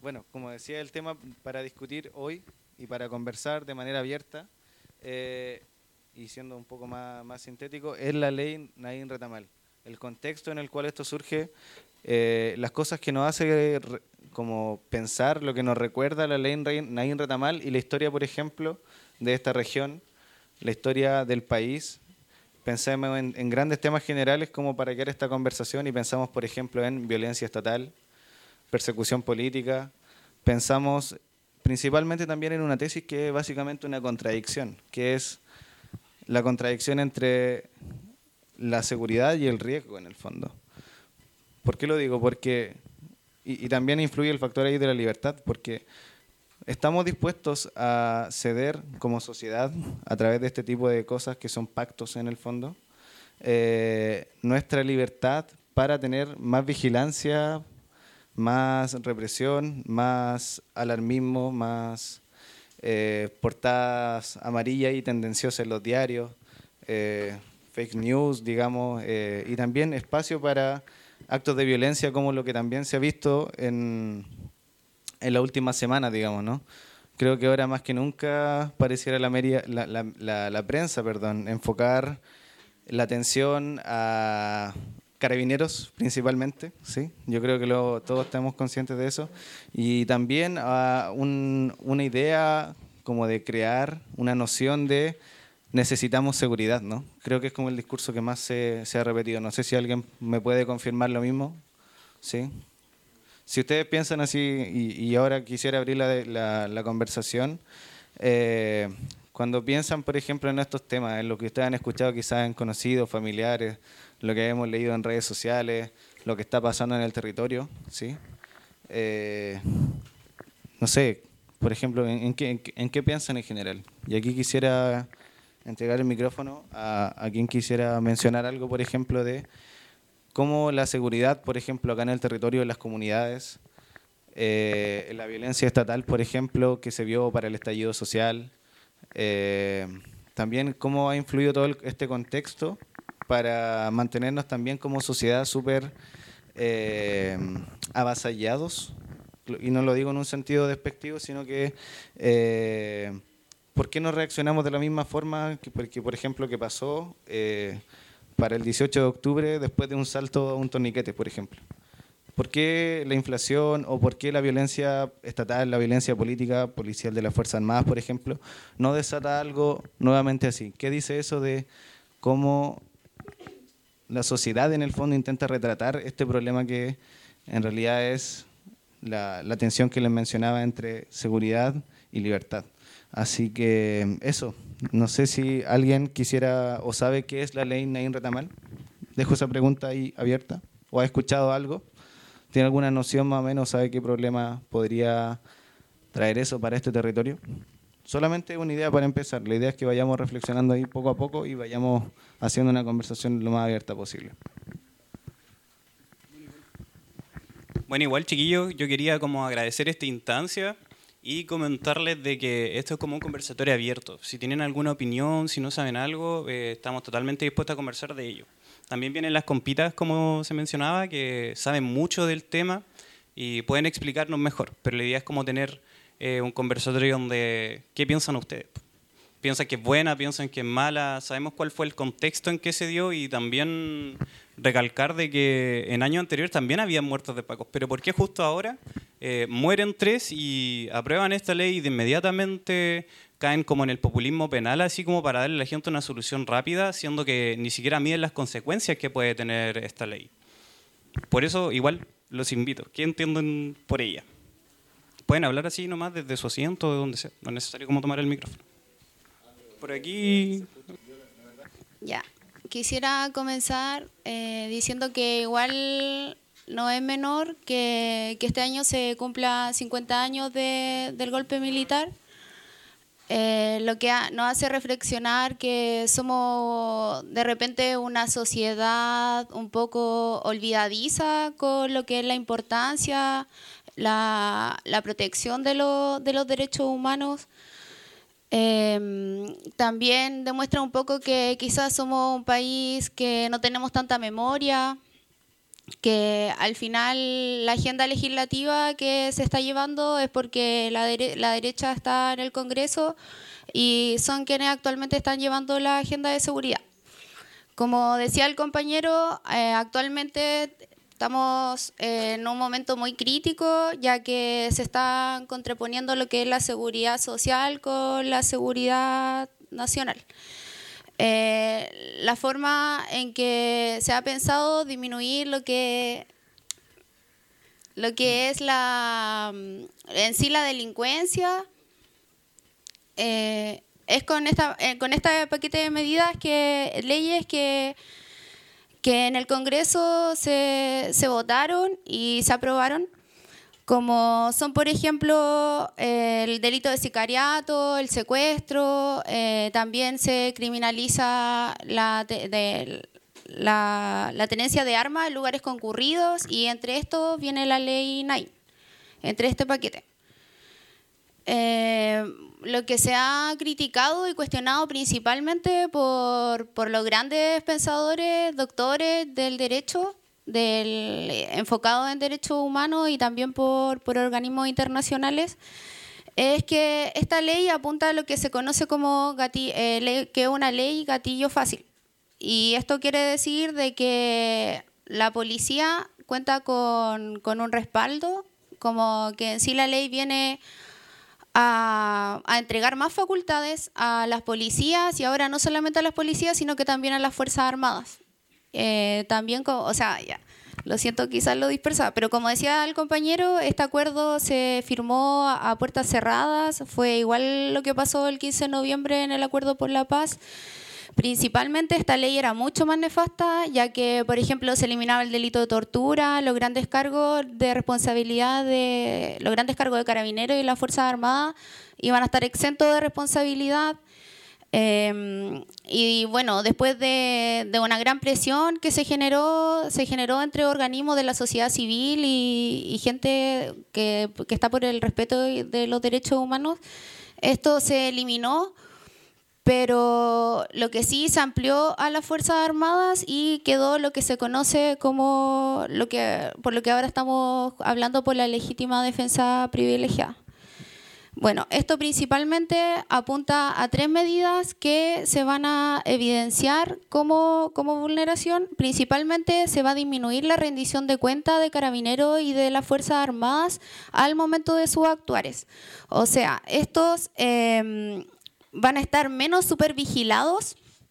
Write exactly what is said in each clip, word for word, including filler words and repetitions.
bueno, como decía, el tema para discutir hoy y para conversar de manera abierta, eh, y siendo un poco más, más sintético, es la ley Naín Retamal. El contexto en el cual esto surge, eh, las cosas que nos hace re, como pensar, lo que nos recuerda la ley Naín Retamal y la historia, por ejemplo, de esta región, la historia del país. Pensemos en, en grandes temas generales como para guiar esta conversación y pensamos, por ejemplo, en violencia estatal, persecución política. Pensamos principalmente también en una tesis que es básicamente una contradicción, que es la contradicción entre la seguridad y el riesgo en el fondo. ¿Por qué lo digo? Porque, y, y también influye el factor ahí de la libertad, porque estamos dispuestos a ceder como sociedad a través de este tipo de cosas que son pactos en el fondo, eh, nuestra libertad para tener más vigilancia, más represión, más alarmismo, más eh, portadas amarillas y tendenciosas en los diarios, eh, fake news, digamos, eh, y también espacio para actos de violencia como lo que también se ha visto en, en la última semana, digamos, ¿no? Creo que ahora más que nunca pareciera la, media, la, la, la, la prensa, perdón, enfocar la atención a carabineros principalmente, ¿sí? Yo creo que lo, todos estamos conscientes de eso. Y también a un, una idea como de crear una noción de necesitamos seguridad, ¿no? Creo que es como el discurso que más se, se ha repetido. No sé si alguien me puede confirmar lo mismo, ¿sí? Si ustedes piensan así, y, y ahora quisiera abrir la, la, la conversación, eh, cuando piensan, por ejemplo, en estos temas, en lo que ustedes han escuchado quizás en conocidos, familiares, lo que hemos leído en redes sociales, lo que está pasando en el territorio, ¿sí? Eh, no sé, por ejemplo, ¿en, en, qué, en, qué, ¿en qué piensan en general? Y aquí quisiera entregar el micrófono a, a quien quisiera mencionar algo, por ejemplo, de cómo la seguridad, por ejemplo, acá en el territorio de las comunidades, eh, la violencia estatal, por ejemplo, que se vio para el estallido social, eh, también cómo ha influido todo el, este contexto para mantenernos también como sociedad súper eh, avasallados, y no lo digo en un sentido despectivo, sino que eh, ¿por qué no reaccionamos de la misma forma que, porque, por ejemplo, que pasó eh, para el dieciocho de octubre después de un salto a un torniquete, por ejemplo? ¿Por qué la inflación o por qué la violencia estatal, la violencia política, policial de las Fuerzas Armadas, por ejemplo, no desata algo nuevamente así? ¿Qué dice eso de cómo la sociedad en el fondo intenta retratar este problema que en realidad es la, la tensión que les mencionaba entre seguridad y libertad? Así que eso, no sé si alguien quisiera o sabe qué es la ley Naín Retamal. Dejo esa pregunta ahí abierta. ¿O ha escuchado algo? ¿Tiene alguna noción más o menos, sabe qué problema podría traer eso para este territorio? Solamente una idea para empezar. La idea es que vayamos reflexionando ahí poco a poco y vayamos haciendo una conversación lo más abierta posible. Bueno, igual, chiquillos, yo quería como agradecer esta instancia y comentarles de que esto es como un conversatorio abierto. Si tienen alguna opinión, si no saben algo, eh, estamos totalmente dispuestos a conversar de ello. También vienen las compitas, como se mencionaba, que saben mucho del tema y pueden explicarnos mejor. Pero la idea es como tener eh, un conversatorio donde, ¿qué piensan ustedes? ¿Piensan que es buena? ¿Piensan que es mala? ¿Sabemos cuál fue el contexto en que se dio? Y también recalcar de que en años anteriores también había muertos de pacos. Pero ¿por qué justo ahora eh, mueren tres y aprueban esta ley y de inmediatamente caen como en el populismo penal, así como para darle a la gente una solución rápida, siendo que ni siquiera miden las consecuencias que puede tener esta ley? Por eso, igual, los invito. ¿Qué entienden por ella? Pueden hablar así nomás desde su asiento, de donde sea. No es necesario como tomar el micrófono. Por aquí. Ya. Quisiera comenzar eh, diciendo que igual no es menor que, que este año se cumpla cincuenta años de, del golpe militar. Eh, lo que ha, nos hace reflexionar que somos de repente una sociedad un poco olvidadiza con lo que es la importancia, la, la protección de, lo, de los derechos humanos. Eh, también demuestra un poco que quizás somos un país que no tenemos tanta memoria, que al final la agenda legislativa que se está llevando es porque la, dere- la derecha está en el Congreso y son quienes actualmente están llevando la agenda de seguridad. Como decía el compañero, eh, actualmente estamos eh, en un momento muy crítico, ya que se están contraponiendo lo que es la seguridad social con la seguridad nacional. Eh, la forma en que se ha pensado disminuir lo que, lo que es la, en sí la delincuencia eh, es con esta eh, con este paquete de medidas, que leyes que, que en el Congreso se, se votaron y se aprobaron, como son, por ejemplo, eh, el delito de sicariato, el secuestro, eh, también se criminaliza la, te, de, la, la tenencia de armas en lugares concurridos, y entre estos viene la ley Nain, entre este paquete. Eh, lo que se ha criticado y cuestionado principalmente por, por los grandes pensadores, doctores del derecho, del enfocado en derechos humanos, y también por, por organismos internacionales, es que esta ley apunta a lo que se conoce como gatillo, eh, ley, que es una ley gatillo fácil. Y esto quiere decir de que la policía cuenta con, con un respaldo, como que en sí la ley viene a, a entregar más facultades a las policías, y ahora no solamente a las policías, sino que también a las Fuerzas Armadas. Eh, también, o sea, ya, lo siento, quizás lo dispersa, pero como decía el compañero, este acuerdo se firmó a, a puertas cerradas. Fue igual lo que pasó el quince de noviembre en el Acuerdo por la Paz. Principalmente esta ley era mucho más nefasta, ya que, por ejemplo, se eliminaba el delito de tortura, los grandes cargos de responsabilidad de los grandes cargos de carabineros y las Fuerzas Armadas iban a estar exentos de responsabilidad. Eh, y bueno, después de, de una gran presión que se generó, se generó entre organismos de la sociedad civil y, y gente que, que está por el respeto de los derechos humanos, esto se eliminó, pero lo que sí se amplió a las Fuerzas Armadas y quedó lo que se conoce como, lo que, por lo que ahora estamos hablando, por la legítima defensa privilegiada. Bueno, esto principalmente apunta a tres medidas que se van a evidenciar como, como vulneración. Principalmente se va a disminuir la rendición de cuenta de carabineros y de las Fuerzas Armadas al momento de sus actuares. O sea, estos eh, van a estar menos supervigilados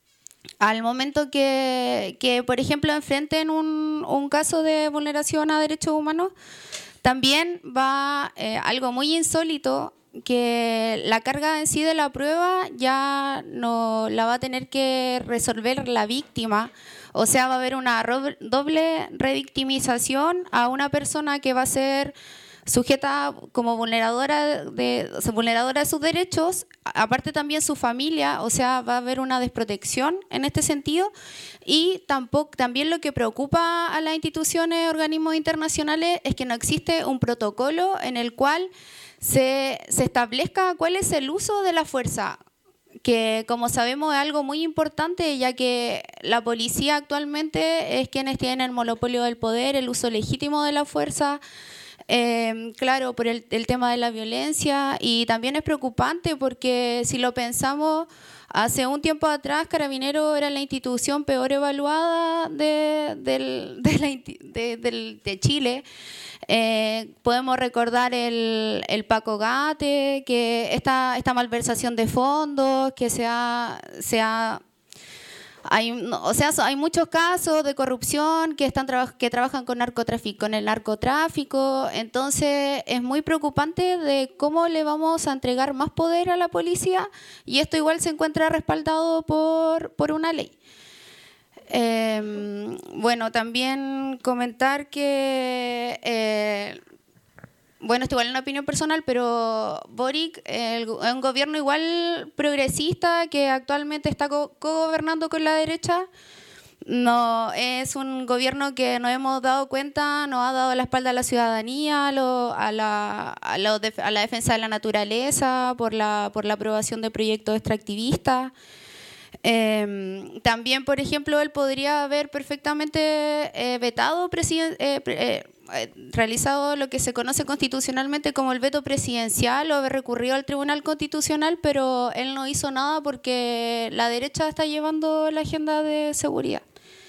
al momento que, que por ejemplo, enfrenten un, un caso de vulneración a derechos humanos. También va eh, algo muy insólito, que la carga en sí de la prueba ya no la va a tener que resolver la víctima. O sea, va a haber una doble revictimización a una persona que va a ser sujeta como vulneradora de, o sea, vulneradora de sus derechos, aparte también su familia, o sea, va a haber una desprotección en este sentido. Y tampoco, también lo que preocupa a las instituciones, organismos internacionales, es que no existe un protocolo en el cual se, se establezca cuál es el uso de la fuerza, que como sabemos es algo muy importante, ya que la policía actualmente es quienes tienen el monopolio del poder, el uso legítimo de la fuerza. Eh, claro, por el, el tema de la violencia, y también es preocupante porque si lo pensamos, hace un tiempo atrás Carabineros era la institución peor evaluada de, de, de, la, de, de, de Chile. Eh, podemos recordar el, el Paco Gate, que esta, esta malversación de fondos que se ha... Se ha Hay, o sea, hay muchos casos de corrupción que están que trabajan con narcotráfico, con el narcotráfico. Entonces es muy preocupante de cómo le vamos a entregar más poder a la policía, y esto igual se encuentra respaldado por, por una ley. Eh, bueno, también comentar que eh, bueno, esto igual es una opinión personal, pero Boric es un gobierno igual progresista que actualmente está co-gobernando con la derecha. No, es un gobierno que nos hemos dado cuenta, nos ha dado la espalda a la ciudadanía, a, lo, a, la, a, lo de, a la defensa de la naturaleza, por la, por la aprobación de proyectos extractivistas. Eh, también, por ejemplo, él podría haber perfectamente eh, vetado, presiden- eh, eh, eh, realizado lo que se conoce constitucionalmente como el veto presidencial o haber recurrido al Tribunal Constitucional, pero él no hizo nada porque la derecha está llevando la agenda de seguridad.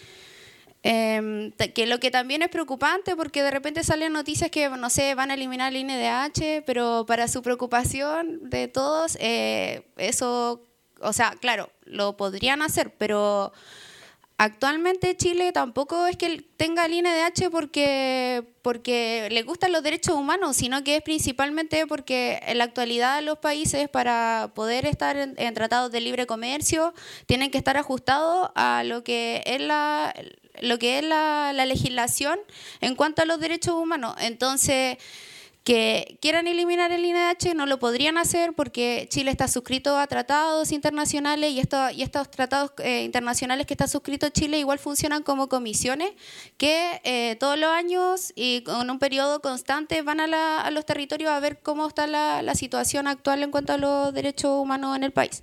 Eh, que lo que también es preocupante porque de repente salen noticias que, no sé, van a eliminar el I N D H, pero para su preocupación de todos, eh, eso... O sea, claro, lo podrían hacer, pero actualmente Chile tampoco es que tenga el I N D H porque, porque le gustan los derechos humanos, sino que es principalmente porque en la actualidad los países para poder estar en, en tratados de libre comercio tienen que estar ajustados a lo que es la, lo que es la, la legislación en cuanto a los derechos humanos. Entonces, que quieran eliminar el I N D H no lo podrían hacer porque Chile está suscrito a tratados internacionales y, esto, y estos tratados eh, internacionales que está suscrito Chile igual funcionan como comisiones que eh, todos los años y con un periodo constante van a, la, a los territorios a ver cómo está la, la situación actual en cuanto a los derechos humanos en el país.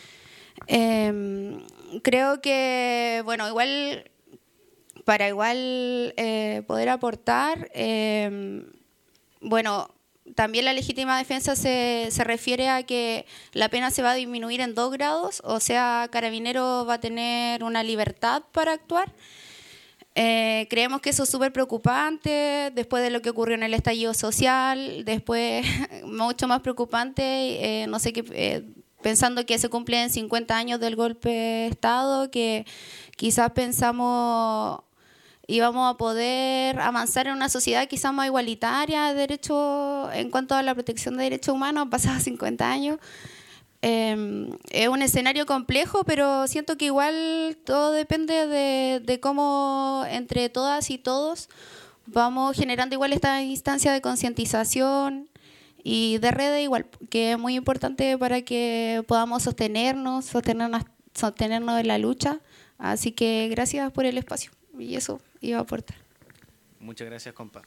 Eh, creo que, bueno, igual para igual eh, poder aportar... Eh, Bueno, también la legítima defensa se, se refiere a que la pena se va a disminuir en dos grados, o sea, Carabineros va a tener una libertad para actuar. Eh, creemos que eso es súper preocupante después de lo que ocurrió en el estallido social, después mucho más preocupante, eh, no sé qué, eh, pensando que se cumplen cincuenta años del golpe de Estado, que quizás pensamos... y vamos a poder avanzar en una sociedad quizás más igualitaria de derechos, en cuanto a la protección de derechos humanos, pasados cincuenta años. Eh, es un escenario complejo, pero siento que igual todo depende de, de cómo entre todas y todos vamos generando igual esta instancia de concientización y de redes igual, que es muy importante para que podamos sostenernos, sostenernos, sostenernos en la lucha. Así que gracias por el espacio. Y eso iba a aportar. Muchas gracias, compa.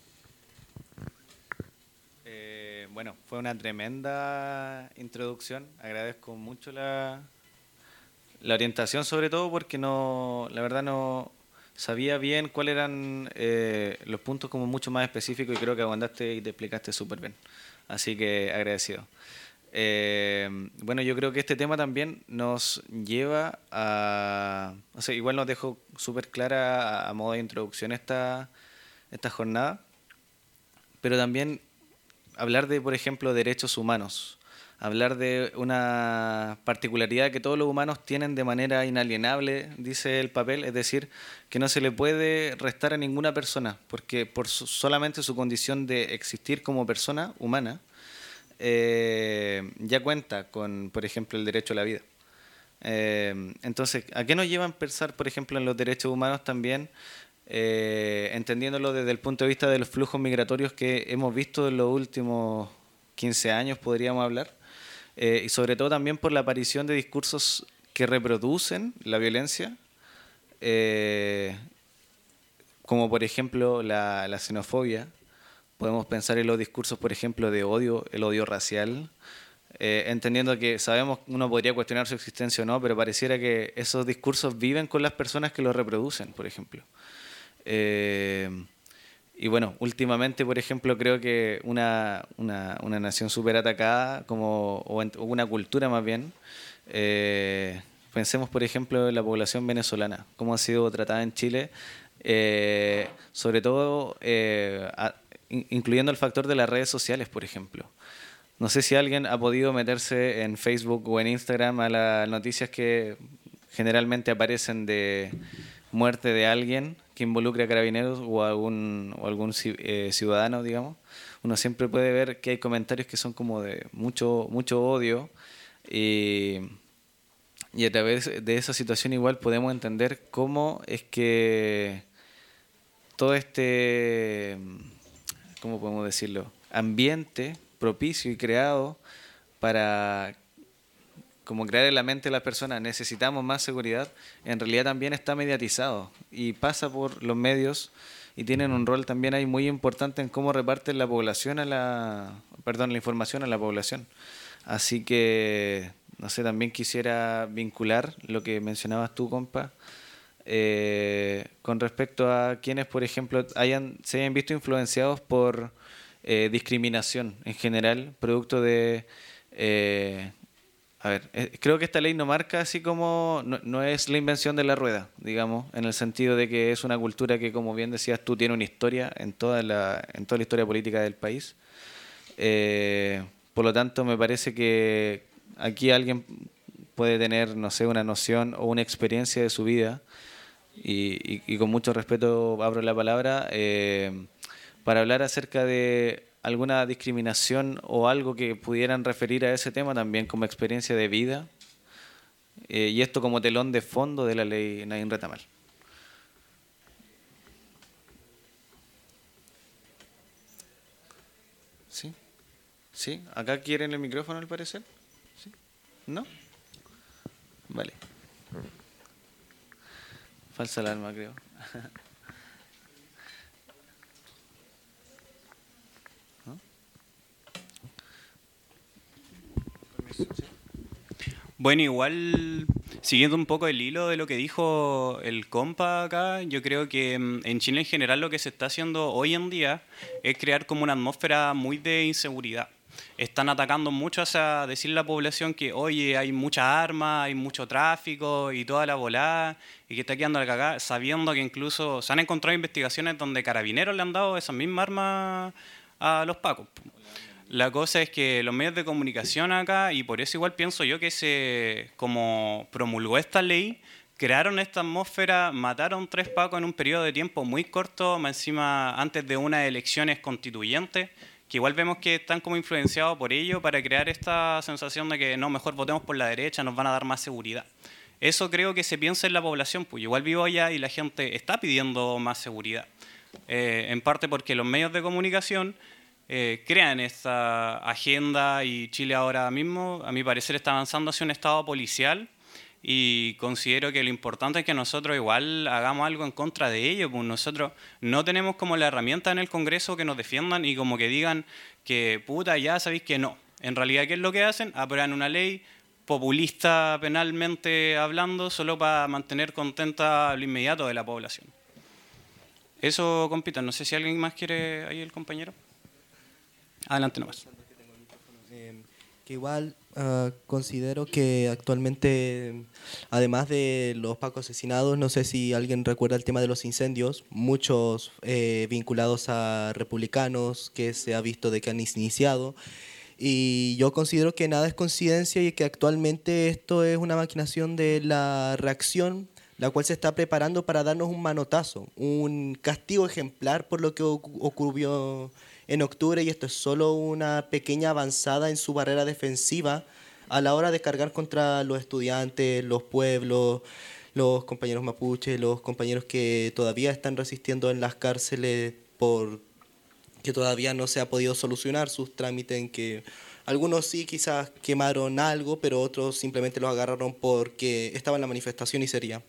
Eh, bueno, fue una tremenda introducción. Agradezco mucho la, la orientación, sobre todo porque no, la verdad no sabía bien cuáles eran eh, los puntos como mucho más específicos y creo que aguantaste y te explicaste súper bien. Así que agradecido. Eh, bueno, yo creo que este tema también nos lleva a... O sea, igual nos dejó súper clara a, a modo de introducción esta, esta jornada, pero también hablar de, por ejemplo, derechos humanos, hablar de una particularidad que todos los humanos tienen de manera inalienable, dice el papel, es decir, que no se le puede restar a ninguna persona, porque por su, solamente su condición de existir como persona humana, Eh, ya cuenta con, por ejemplo, el derecho a la vida. Eh, entonces, ¿a qué nos llevan a pensar, por ejemplo, en los derechos humanos también, eh, entendiéndolo desde el punto de vista de los flujos migratorios que hemos visto en los últimos quince años, podríamos hablar, eh, y sobre todo también por la aparición de discursos que reproducen la violencia, eh, como por ejemplo la, la xenofobia. Podemos pensar en los discursos, por ejemplo, de odio, el odio racial, eh, entendiendo que sabemos que uno podría cuestionar su existencia o no, pero pareciera que esos discursos viven con las personas que los reproducen, por ejemplo. Eh, y bueno, últimamente, por ejemplo, creo que una, una, una nación súper atacada, como, o una cultura más bien, eh, pensemos, por ejemplo, en la población venezolana, cómo ha sido tratada en Chile, eh, sobre todo... Eh, a, incluyendo el factor de las redes sociales, por ejemplo. No sé si alguien ha podido meterse en Facebook o en Instagram a las noticias que generalmente aparecen de muerte de alguien que involucre a Carabineros o a algún, o algún eh, ciudadano, digamos. Uno siempre puede ver que hay comentarios que son como de mucho, mucho odio y, y a través de esa situación igual podemos entender cómo es que todo este... ¿cómo podemos decirlo?, ambiente propicio y creado para como crear en la mente de las personas necesitamos más seguridad, en realidad también está mediatizado y pasa por los medios y tienen un rol también ahí muy importante en cómo reparten la población a la, perdón, la información a la población. Así que no sé, también quisiera vincular lo que mencionabas tú, compa, eh, con respecto a quienes, por ejemplo, hayan, se hayan visto influenciados por eh, discriminación en general, producto de... Eh, a ver, eh, creo que esta ley no marca así como, no, no es la invención de la rueda, digamos, en el sentido de que es una cultura que, como bien decías tú, tiene una historia en toda la, en toda la historia política del país. Eh, por lo tanto, me parece que aquí alguien puede tener, no sé, una noción o una experiencia de su vida, y, y, y con mucho respeto abro la palabra, eh, para hablar acerca de alguna discriminación o algo que pudieran referir a ese tema también como experiencia de vida, eh, y esto como telón de fondo de la ley Naín Retamal. ¿Sí? ¿Sí? ¿Acá quieren el micrófono al parecer? ¿Sí? ¿No? Vale. Falsa alarma, creo. Bueno, igual, siguiendo un poco el hilo de lo que dijo el compa acá, yo creo que mm, en Chile en general lo que se está haciendo hoy en día es crear como una atmósfera muy de inseguridad. Están atacando mucho hacia decirle a la población que, oye, hay muchas armas, hay mucho tráfico y toda la volada, y que está quedando la cagada, sabiendo que incluso se han encontrado investigaciones donde carabineros le han dado esas mismas armas a los pacos. La cosa es que los medios de comunicación acá, y por eso igual pienso yo que se, como promulgó esta ley, crearon esta atmósfera, mataron tres pacos en un periodo de tiempo muy corto, más encima antes de unas elecciones constituyentes, que igual vemos que están como influenciados por ello para crear esta sensación de que no, mejor votemos por la derecha, nos van a dar más seguridad. Eso creo que se piensa en la población, pues igual vivo allá y la gente está pidiendo más seguridad. Eh, en parte porque los medios de comunicación Eh, crean esta agenda y Chile ahora mismo, a mi parecer, está avanzando hacia un estado policial y considero que lo importante es que nosotros igual hagamos algo en contra de ello, pues nosotros no tenemos como la herramienta en el Congreso que nos defiendan y como que digan que puta, ya sabéis que no. En realidad, ¿qué es lo que hacen? Aprueban una ley populista penalmente hablando solo para mantener contenta lo inmediato de la población. Eso, compita, no sé si alguien más quiere ahí el compañero. Adelante nomás. Eh, que igual uh, considero que actualmente, además de los pacos asesinados, no sé si alguien recuerda el tema de los incendios, muchos eh, vinculados a republicanos que se ha visto de que han iniciado. Y yo considero que nada es coincidencia y que actualmente esto es una maquinación de la reacción, la cual se está preparando para darnos un manotazo, un castigo ejemplar por lo que ocurrió en octubre, y esto es solo una pequeña avanzada en su barrera defensiva a la hora de cargar contra los estudiantes, los pueblos, los compañeros mapuches, los compañeros que todavía están resistiendo en las cárceles por que todavía no se ha podido solucionar sus trámites, en que algunos sí quizás quemaron algo, pero otros simplemente los agarraron porque estaba en la manifestación y sería.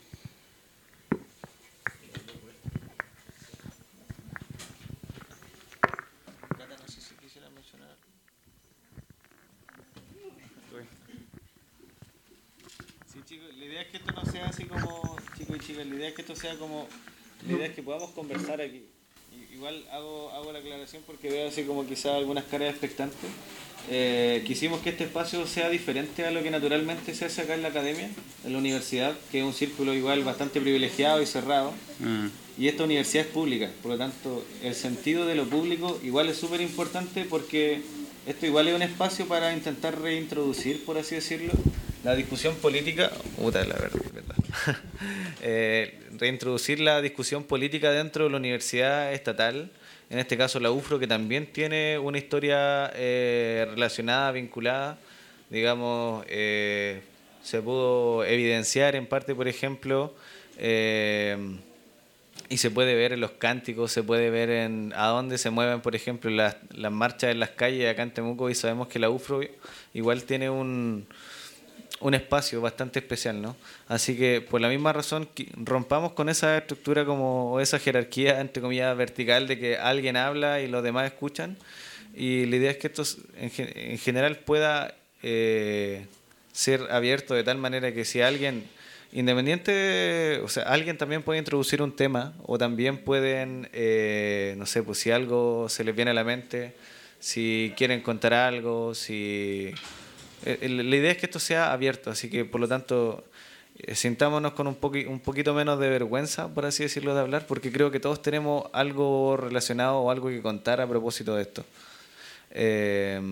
La idea es que esto no sea así como, chicos y chicas, la idea es que esto sea como, la idea es que podamos conversar aquí. Igual hago, hago la aclaración porque veo así como quizás algunas caras expectantes. Eh, quisimos que este espacio sea diferente a lo que naturalmente se hace acá en la academia, en la universidad, que es un círculo igual bastante privilegiado y cerrado. Mm. Y esta universidad es pública, por lo tanto el sentido de lo público igual es súper importante, porque esto igual es un espacio para intentar reintroducir, por así decirlo, la discusión política, puta, la verdad, verdad. eh, reintroducir la discusión política dentro de la universidad estatal, en este caso la U F R O, que también tiene una historia eh, relacionada, vinculada, digamos, eh, se pudo evidenciar en parte, por ejemplo, eh, y se puede ver en los cánticos, se puede ver en a dónde se mueven, por ejemplo, las, las marchas en las calles acá en Temuco, y sabemos que la U F R O igual tiene un... un espacio bastante especial, ¿no? Así que por la misma razón rompamos con esa estructura, como o esa jerarquía entre comillas vertical, de que alguien habla y los demás escuchan, y la idea es que esto en, en general pueda eh, ser abierto de tal manera que si alguien, independiente, o sea, alguien también puede introducir un tema o también pueden, eh, no sé, pues si algo se les viene a la mente, si quieren contar algo, si... eh, La idea es que esto sea abierto, así que por lo tanto eh, sintámonos con un, poqui, un poquito menos de vergüenza, por así decirlo, de hablar, porque creo que todos tenemos algo relacionado o algo que contar a propósito de esto. Eh,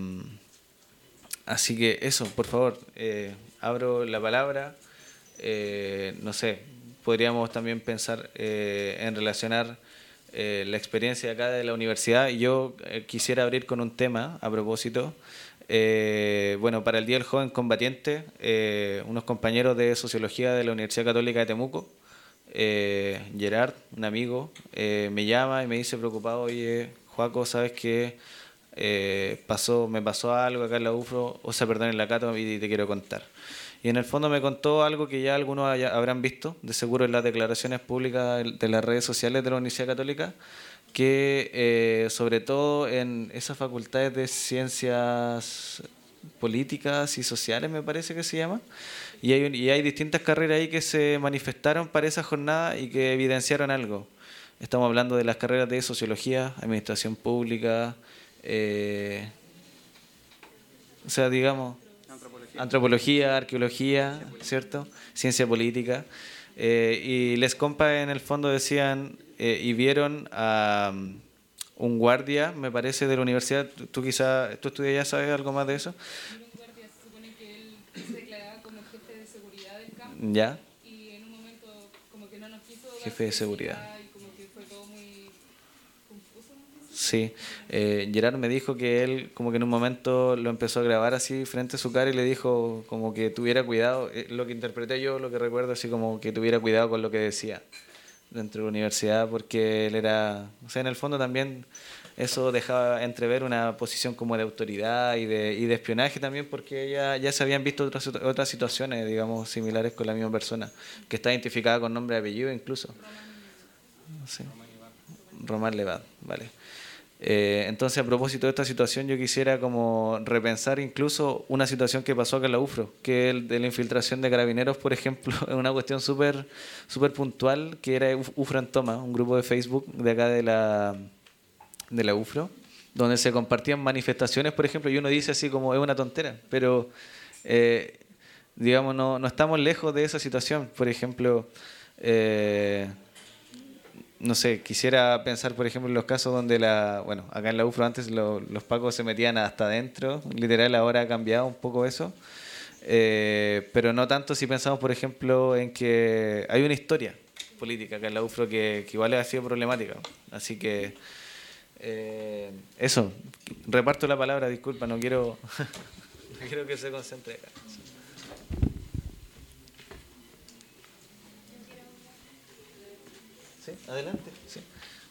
así que eso, por favor, eh, abro la palabra. Eh, no sé, podríamos también pensar eh, en relacionar eh, la experiencia acá de la universidad. Y yo eh, quisiera abrir con un tema a propósito. Eh, bueno, para el Día del Joven Combatiente, eh, unos compañeros de Sociología de la Universidad Católica de Temuco, eh, Gerard, un amigo, eh, me llama y me dice preocupado, oye, Joaco, ¿sabes qué? Eh, pasó, me pasó algo acá en la U F R O, o sea, perdón, en la Cato, y te quiero contar. Y en el fondo me contó algo que ya algunos haya, habrán visto, de seguro en las declaraciones públicas de las redes sociales de la Universidad Católica, que eh, sobre todo en esas facultades de ciencias políticas y sociales, me parece que se llama, y hay, y hay distintas carreras ahí que se manifestaron para esa jornada y que evidenciaron algo. Estamos hablando de las carreras de sociología, administración pública, eh, o sea, digamos, antropología, antropología arqueología, ¿cierto? Ciencia política. Eh, y les compas en el fondo decían, eh, y vieron a um, un guardia, me parece, de la universidad, tú, tú quizás, tú estudias, ya sabes algo más de eso. Un guardia, se supone que él se declaraba como jefe de seguridad del campo. Ya. Y en un momento como que no nos quiso dar Jefe de seguridad. y como que fue todo muy confuso, ¿no? Sí, eh, Gerard me dijo que él como que en un momento lo empezó a grabar así frente a su cara y le dijo como que tuviera cuidado, eh, lo que interpreté yo, lo que recuerdo, así como que tuviera cuidado con lo que decía dentro de la universidad, porque él era, o sea, en el fondo también eso dejaba entrever una posición como de autoridad y de, y de espionaje también, porque ya, ya se habían visto otras, otras situaciones, digamos, similares con la misma persona, que está identificada con nombre y apellido incluso. Sí. Román Levad, vale. Eh, entonces, a propósito de esta situación, yo quisiera como repensar incluso una situación que pasó acá en la U F R O, que es el de la infiltración de carabineros, por ejemplo, es una cuestión súper súper puntual, que era U F R O en Toma, un grupo de Facebook de acá de la, de la U F R O, donde se compartían manifestaciones, por ejemplo, y uno dice así como es una tontera, pero eh, digamos, no, no estamos lejos de esa situación. Por ejemplo, eh, no sé, quisiera pensar, por ejemplo, en los casos donde la, bueno, acá en la U F R O antes lo, los pacos se metían hasta adentro, literal, ahora ha cambiado un poco eso, eh, pero no tanto si pensamos, por ejemplo, en que hay una historia política acá en la U F R O que, que igual ha sido problemática, así que eh, eso, reparto la palabra, disculpa, no quiero, no quiero que se concentre acá. ¿Sí? Adelante. Sí.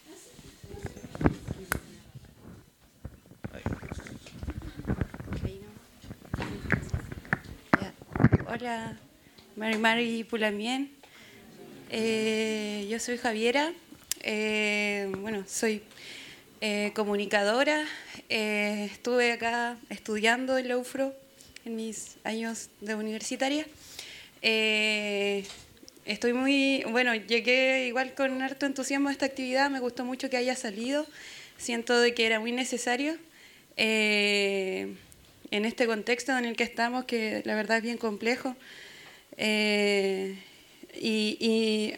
Hola, Mari Mari Pulamien. Eh, yo soy Javiera. Eh, bueno, soy eh, comunicadora. Eh, estuve acá estudiando en la U F R O en mis años de universitaria. Eh, Estoy muy, bueno, llegué igual con harto entusiasmo a esta actividad, me gustó mucho que haya salido, siento de que era muy necesario eh, en este contexto en el que estamos, que la verdad es bien complejo. Eh, y y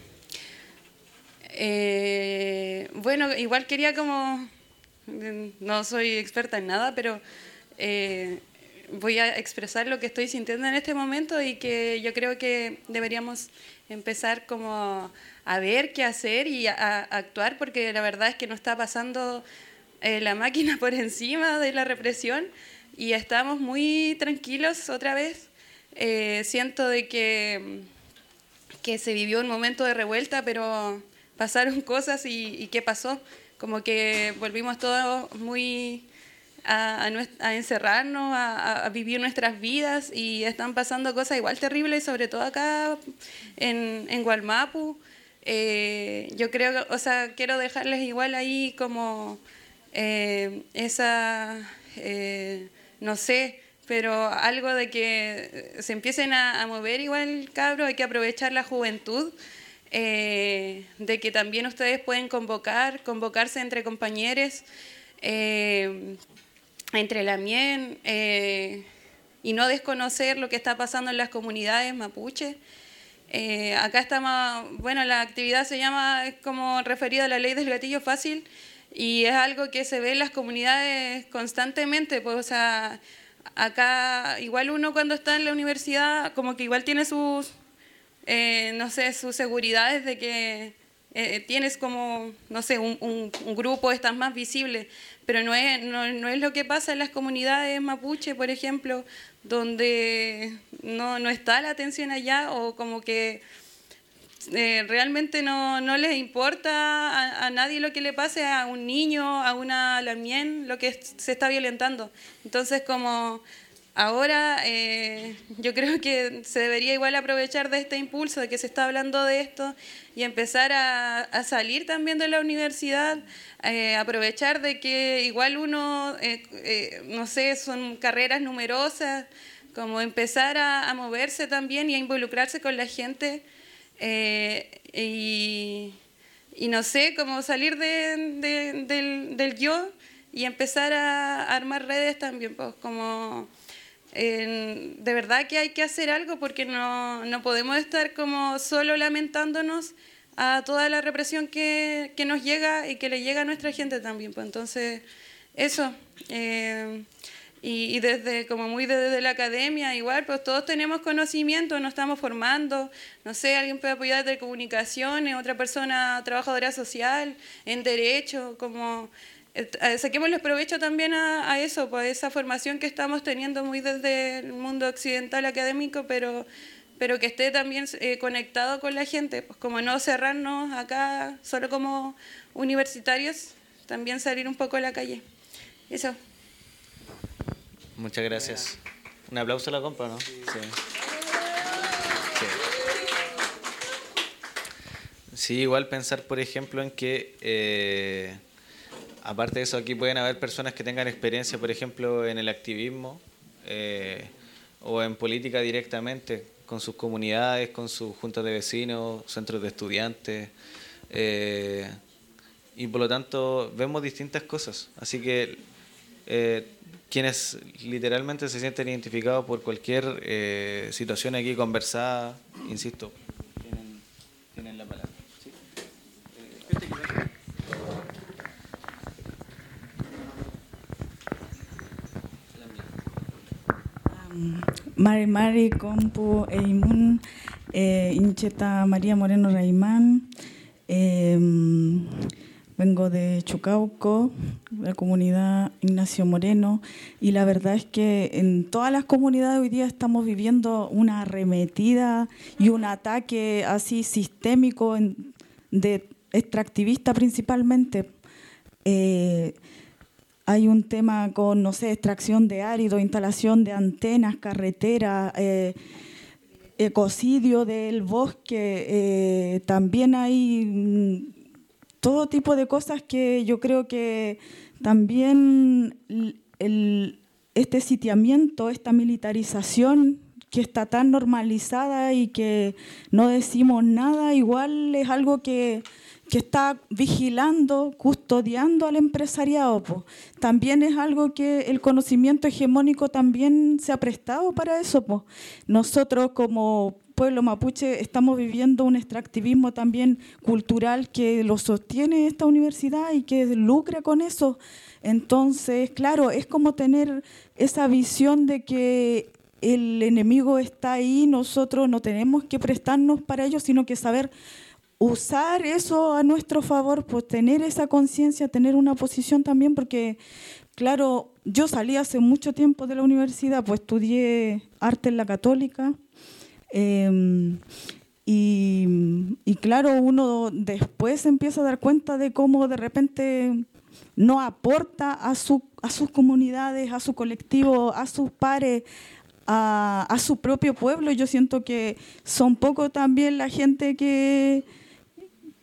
eh, bueno, igual quería como, no soy experta en nada, pero eh, voy a expresar lo que estoy sintiendo en este momento y que yo creo que deberíamos empezar como a ver qué hacer y a, a actuar, porque la verdad es que nos está pasando eh, la máquina por encima de la represión y estamos muy tranquilos otra vez. Eh, siento de que, que se vivió un momento de revuelta, pero pasaron cosas y, y ¿qué pasó? Como que volvimos todos muy... A, a, a encerrarnos, a, a vivir nuestras vidas y están pasando cosas igual terribles, sobre todo acá en, en Gualmapu. Eh, yo creo que, o sea, quiero dejarles igual ahí como eh, esa, eh, no sé, pero algo de que se empiecen a, a mover igual, cabros, hay que aprovechar la juventud, eh, de que también ustedes pueden convocar, convocarse entre compañeros, eh, entre la mien, eh, y no desconocer lo que está pasando en las comunidades mapuche. Eh, acá estamos, bueno, la actividad se llama, es como referida a la ley del gatillo fácil, y es algo que se ve en las comunidades constantemente, pues, o sea, acá igual uno cuando está en la universidad como que igual tiene sus, eh, no sé, sus seguridades de que eh, tienes como, no sé, un, un, un grupo, estás más visible, pero no es, no, no es lo que pasa en las comunidades mapuche, por ejemplo, donde no, no está la atención allá, o como que eh, realmente no, no les importa a, a nadie lo que le pase a un niño, a una lamien, lo que se está violentando. Entonces, como ahora eh, yo creo que se debería igual aprovechar de este impulso, de que se está hablando de esto, y empezar a, a salir también de la universidad, eh, aprovechar de que igual uno, eh, eh, no sé, son carreras numerosas, como empezar a, a moverse también y a involucrarse con la gente, eh, y, y no sé, como salir de, de, del, del yo y empezar a, a armar redes también, pues como... Eh, de verdad que hay que hacer algo, porque no, no podemos estar como solo lamentándonos a toda la represión que, que nos llega y que le llega a nuestra gente también. Pues entonces, eso. Eh, y, y desde como muy desde la academia, igual, pues todos tenemos conocimiento, nos estamos formando. No sé, alguien puede apoyar de comunicaciones, otra persona trabajadora social, en derecho, como... Saquémosles provecho también a, a eso, pues a esa formación que estamos teniendo muy desde el mundo occidental académico, pero, pero que esté también eh, conectado con la gente, pues como no cerrarnos acá solo como universitarios, también salir un poco a la calle. Eso. Muchas gracias. Un aplauso a la compa, ¿no? Sí. Sí. Sí, igual pensar, por ejemplo, en que... Eh, aparte de eso, aquí pueden haber personas que tengan experiencia, por ejemplo, en el activismo eh, o en política directamente, con sus comunidades, con sus juntas de vecinos, centros de estudiantes, eh, y por lo tanto vemos distintas cosas. Así que eh, quienes literalmente se sienten identificados por cualquier eh, situación aquí conversada, insisto, tienen, tienen la palabra. ¿Sí? Eh, Mari Mari, Compu, Eimun, eh, Incheta María Moreno Raimán, eh, vengo de Chucauco, de la comunidad Ignacio Moreno, y la verdad es que en todas las comunidades hoy día estamos viviendo una arremetida y un ataque así sistémico en, de extractivista principalmente. Eh, Hay un tema con, no sé, extracción de árido, instalación de antenas, carreteras, eh, ecocidio del bosque. Eh, también hay mm, todo tipo de cosas que yo creo que también el, este sitiamiento, esta militarización que está tan normalizada y que no decimos nada, igual es algo que... que está vigilando, custodiando al empresariado. Po. También es algo que el conocimiento hegemónico también se ha prestado para eso. Po. Nosotros como pueblo mapuche estamos viviendo un extractivismo también cultural que lo sostiene esta universidad y que lucra con eso. Entonces, claro, es como tener esa visión de que el enemigo está ahí, nosotros no tenemos que prestarnos para ello, sino que saber usar eso a nuestro favor, pues tener esa conciencia, tener una posición también, porque, claro, yo salí hace mucho tiempo de la universidad, pues estudié arte en la Católica, eh, y, y claro, uno después empieza a dar cuenta de cómo de repente no aporta a, su, a sus comunidades, a su colectivo, a sus pares, a, a su propio pueblo. Yo siento que son poco también la gente que...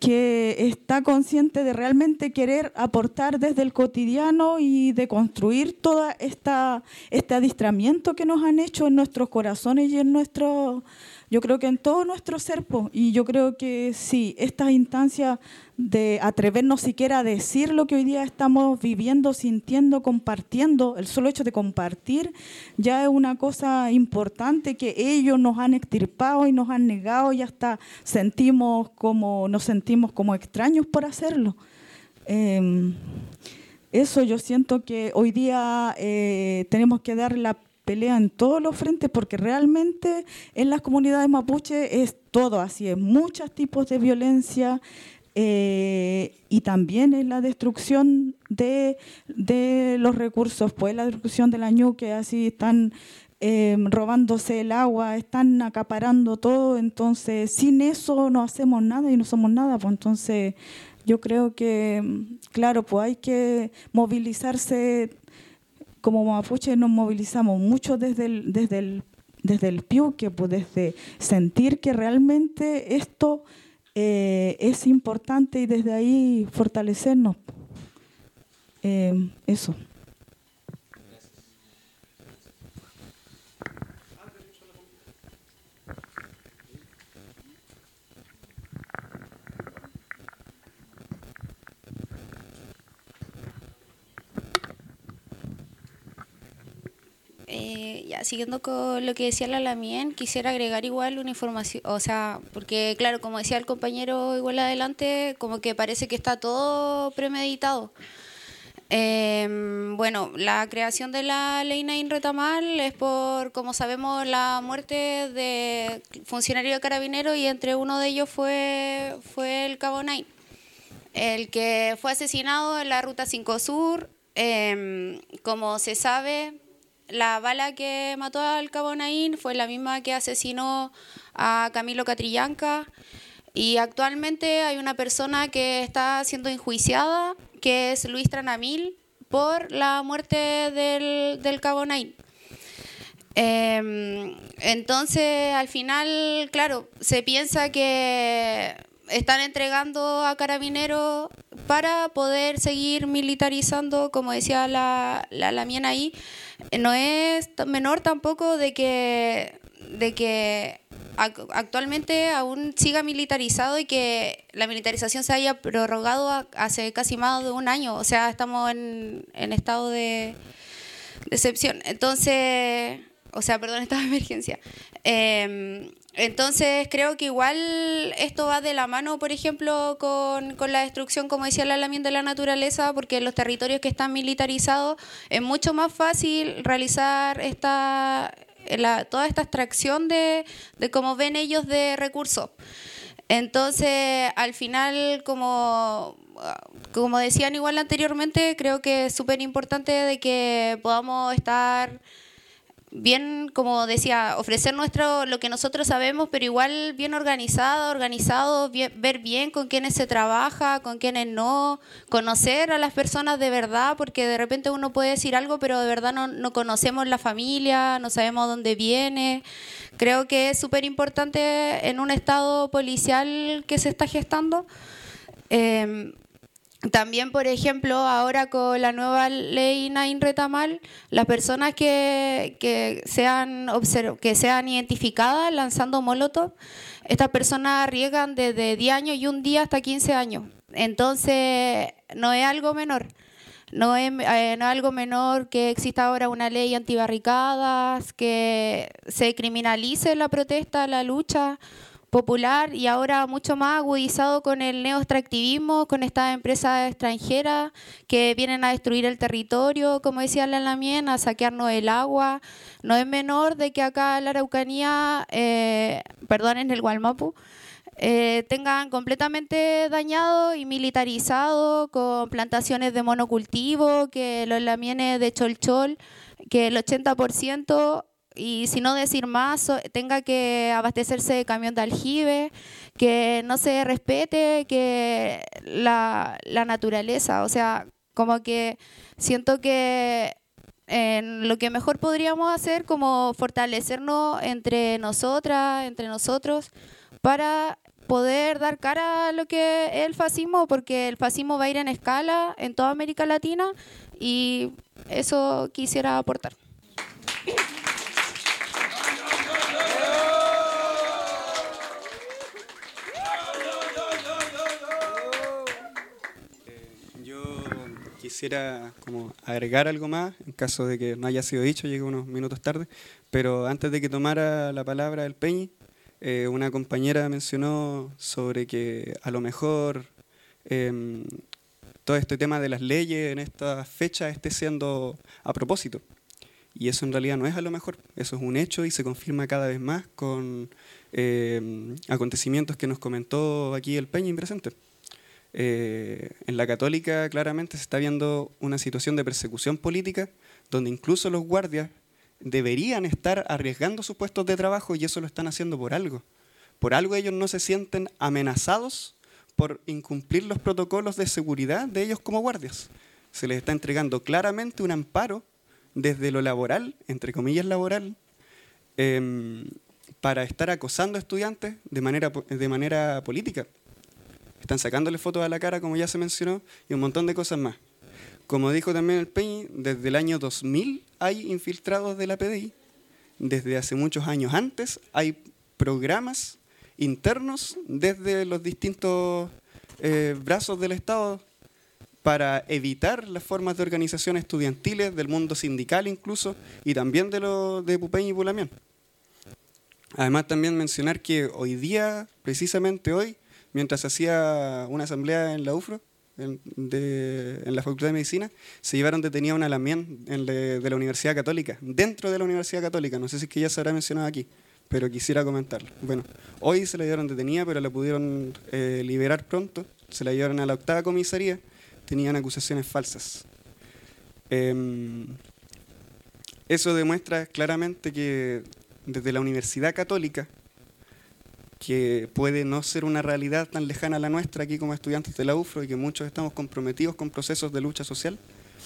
que está consciente de realmente querer aportar desde el cotidiano y de construir toda esta este adiestramiento que nos han hecho en nuestros corazones y en nuestro, yo creo que en todo nuestro ser. Y yo creo que sí, estas instancias de atrevernos siquiera a decir lo que hoy día estamos viviendo, sintiendo, compartiendo, el solo hecho de compartir ya es una cosa importante que ellos nos han extirpado y nos han negado, y hasta sentimos como, nos sentimos como extraños por hacerlo. Eh, eso yo siento que hoy día eh, tenemos que dar la pelea en todos los frentes, porque realmente en las comunidades mapuche es todo así, es muchos tipos de violencia. Eh, y también en la destrucción de, de los recursos, pues la destrucción de la ñuque, así están eh, robándose el agua, están acaparando todo, entonces sin eso no hacemos nada y no somos nada, pues entonces yo creo que, claro, pues hay que movilizarse. Como mapuche nos movilizamos mucho desde el, desde el, desde el piuque, pues desde sentir que realmente esto Eh, es importante y desde ahí fortalecernos. Eh, eso. Eh, ya, siguiendo con lo que decía la Lamien, quisiera agregar igual una información, o sea, porque claro, como decía el compañero igual adelante, como que parece que está todo premeditado. Eh, bueno, la creación de la ley Naín Retamal es por, como sabemos, la muerte de funcionarios carabineros, y entre uno de ellos fue, fue el cabo Naín, el que fue asesinado en la Ruta cinco Sur. Eh, como se sabe, la bala que mató al cabo Naín fue la misma que asesinó a Camilo Catrillanca, y actualmente hay una persona que está siendo enjuiciada, que es Luis Tranamil, por la muerte del, del cabo Naín. Eh, entonces, al final, claro, se piensa que están entregando a carabineros para poder seguir militarizando, como decía la, la Lamien ahí. No es menor tampoco de que, de que actualmente aún siga militarizado y que la militarización se haya prorrogado hace casi más de un año. O sea, estamos en, en estado de, de excepción. Entonces, o sea, perdón, estado de emergencia. Eh, entonces, creo que igual esto va de la mano, por ejemplo, con, con la destrucción, como decía la Lamien, de la naturaleza, porque en los territorios que están militarizados es mucho más fácil realizar esta, la, toda esta extracción de, de cómo ven ellos de recursos. Entonces, al final, como, como decían igual anteriormente, creo que es súper importante de que podamos estar bien, como decía, ofrecer nuestro lo que nosotros sabemos, pero igual bien organizado, organizado, bien, ver bien con quiénes se trabaja, con quiénes no, conocer a las personas de verdad, porque de repente uno puede decir algo, pero de verdad no, no conocemos la familia, no sabemos dónde viene. Creo que es súper importante en un estado policial que se está gestando. Eh, También, por ejemplo, ahora con la nueva ley Naín Retamal, las personas que, que, sean, que sean identificadas lanzando molotov, estas personas arriesgan desde diez años y un día hasta quince años. Entonces, no es algo menor. No es, eh, no es algo menor que exista ahora una ley antibarricadas, que se criminalice la protesta, la lucha popular, y ahora mucho más agudizado con el neoextractivismo, con estas empresas extranjeras que vienen a destruir el territorio, como decía la Lamien, a saquearnos el agua. No es menor de que acá en la Araucanía, eh, perdón, en el Gualmapu, eh, tengan completamente dañado y militarizado con plantaciones de monocultivo, que los Lamienes de Cholchol, que el ochenta por ciento, y si no decir más, tenga que abastecerse de camión de aljibe, que no se respete que la, la naturaleza. O sea, como que siento que en lo que mejor podríamos hacer, como fortalecernos entre nosotras, entre nosotros, para poder dar cara a lo que es el fascismo, porque el fascismo va a ir en escala en toda América Latina y eso quisiera aportar. Quisiera como agregar algo más, en caso de que no haya sido dicho, llegué unos minutos tarde, pero antes de que tomara la palabra el Peñi, eh, una compañera mencionó sobre que a lo mejor eh, todo este tema de las leyes en esta fecha esté siendo a propósito, y eso en realidad no es a lo mejor, eso es un hecho y se confirma cada vez más con eh, acontecimientos que nos comentó aquí el Peñi presente. Eh, en la Católica claramente se está viendo una situación de persecución política donde incluso los guardias deberían estar arriesgando sus puestos de trabajo y eso lo están haciendo por algo. Por algo ellos no se sienten amenazados por incumplir los protocolos de seguridad de ellos como guardias. Se les está entregando claramente un amparo desde lo laboral, entre comillas laboral, eh, para estar acosando a estudiantes de manera, de manera política. Están sacándole fotos a la cara, como ya se mencionó, y un montón de cosas más. Como dijo también el Peñi, desde el año dos mil hay infiltrados de la P D I. Desde hace muchos años antes hay programas internos desde los distintos eh, brazos del Estado para evitar las formas de organización estudiantiles, del mundo sindical incluso, y también de, lo, de Pupeñi y Bulamián. Además también mencionar que hoy día, precisamente hoy, mientras se hacía una asamblea en la U F R O, en, de, en la Facultad de Medicina, se llevaron detenida una Lamien en le, de la Universidad Católica, dentro de la Universidad Católica. No sé si es que ya se habrá mencionado aquí, pero quisiera comentarlo. Bueno, hoy se la llevaron detenida, pero la pudieron eh, liberar pronto. Se la llevaron a la octava comisaría, tenían acusaciones falsas. Eh, eso demuestra claramente que desde la Universidad Católica, que puede no ser una realidad tan lejana a la nuestra aquí como estudiantes de la U F R O y que muchos estamos comprometidos con procesos de lucha social,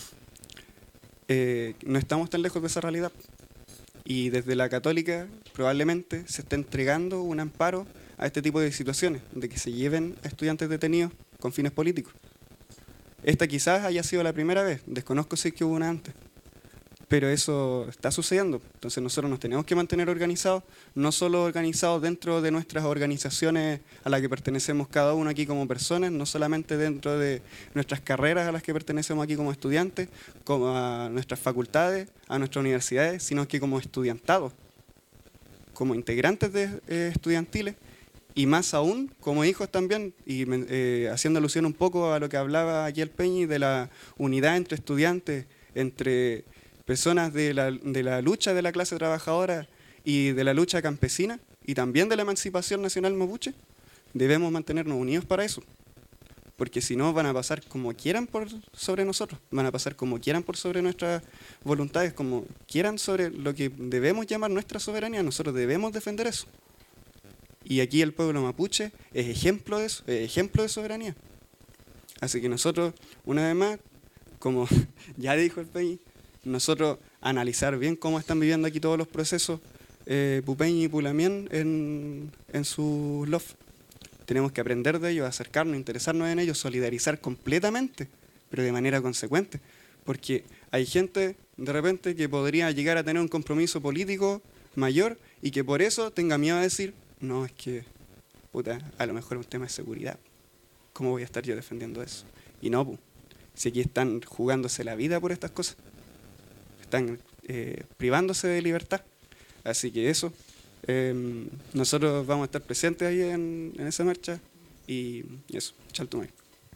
eh, no estamos tan lejos de esa realidad. Y desde la Católica probablemente se está entregando un amparo a este tipo de situaciones, de que se lleven a estudiantes detenidos con fines políticos. Esta quizás haya sido la primera vez, desconozco si es que hubo una antes, pero eso está sucediendo. Entonces nosotros nos tenemos que mantener organizados, no solo organizados dentro de nuestras organizaciones a las que pertenecemos cada uno aquí como personas, no solamente dentro de nuestras carreras a las que pertenecemos aquí como estudiantes, como a nuestras facultades, a nuestras universidades, sino que como estudiantados, como integrantes de eh, estudiantiles, y más aún como hijos también, y eh, haciendo alusión un poco a lo que hablaba aquí el Peñi de la unidad entre estudiantes, entre personas de la, de la lucha de la clase trabajadora y de la lucha campesina y también de la emancipación nacional mapuche, debemos mantenernos unidos para eso, porque si no van a pasar como quieran por sobre nosotros, van a pasar como quieran por sobre nuestras voluntades, como quieran sobre lo que debemos llamar nuestra soberanía. Nosotros debemos defender eso. Y aquí el pueblo mapuche es ejemplo de eso, es ejemplo de soberanía. Así que nosotros, una vez más, como ya dijo el Peñi, nosotros analizar bien cómo están viviendo aquí todos los procesos eh, Pupeñi y Pulamien en, en su L O F. Tenemos que aprender de ellos, acercarnos, interesarnos en ellos, solidarizar completamente, pero de manera consecuente. Porque hay gente, de repente, que podría llegar a tener un compromiso político mayor y que por eso tenga miedo a decir, no, es que, puta, a lo mejor es un tema de seguridad. ¿Cómo voy a estar yo defendiendo eso? Y no, pu, si aquí están jugándose la vida por estas cosas. Están eh, privándose de libertad. Así que eso, eh, nosotros vamos a estar presentes ahí en, en esa marcha y eso, Chaltumay.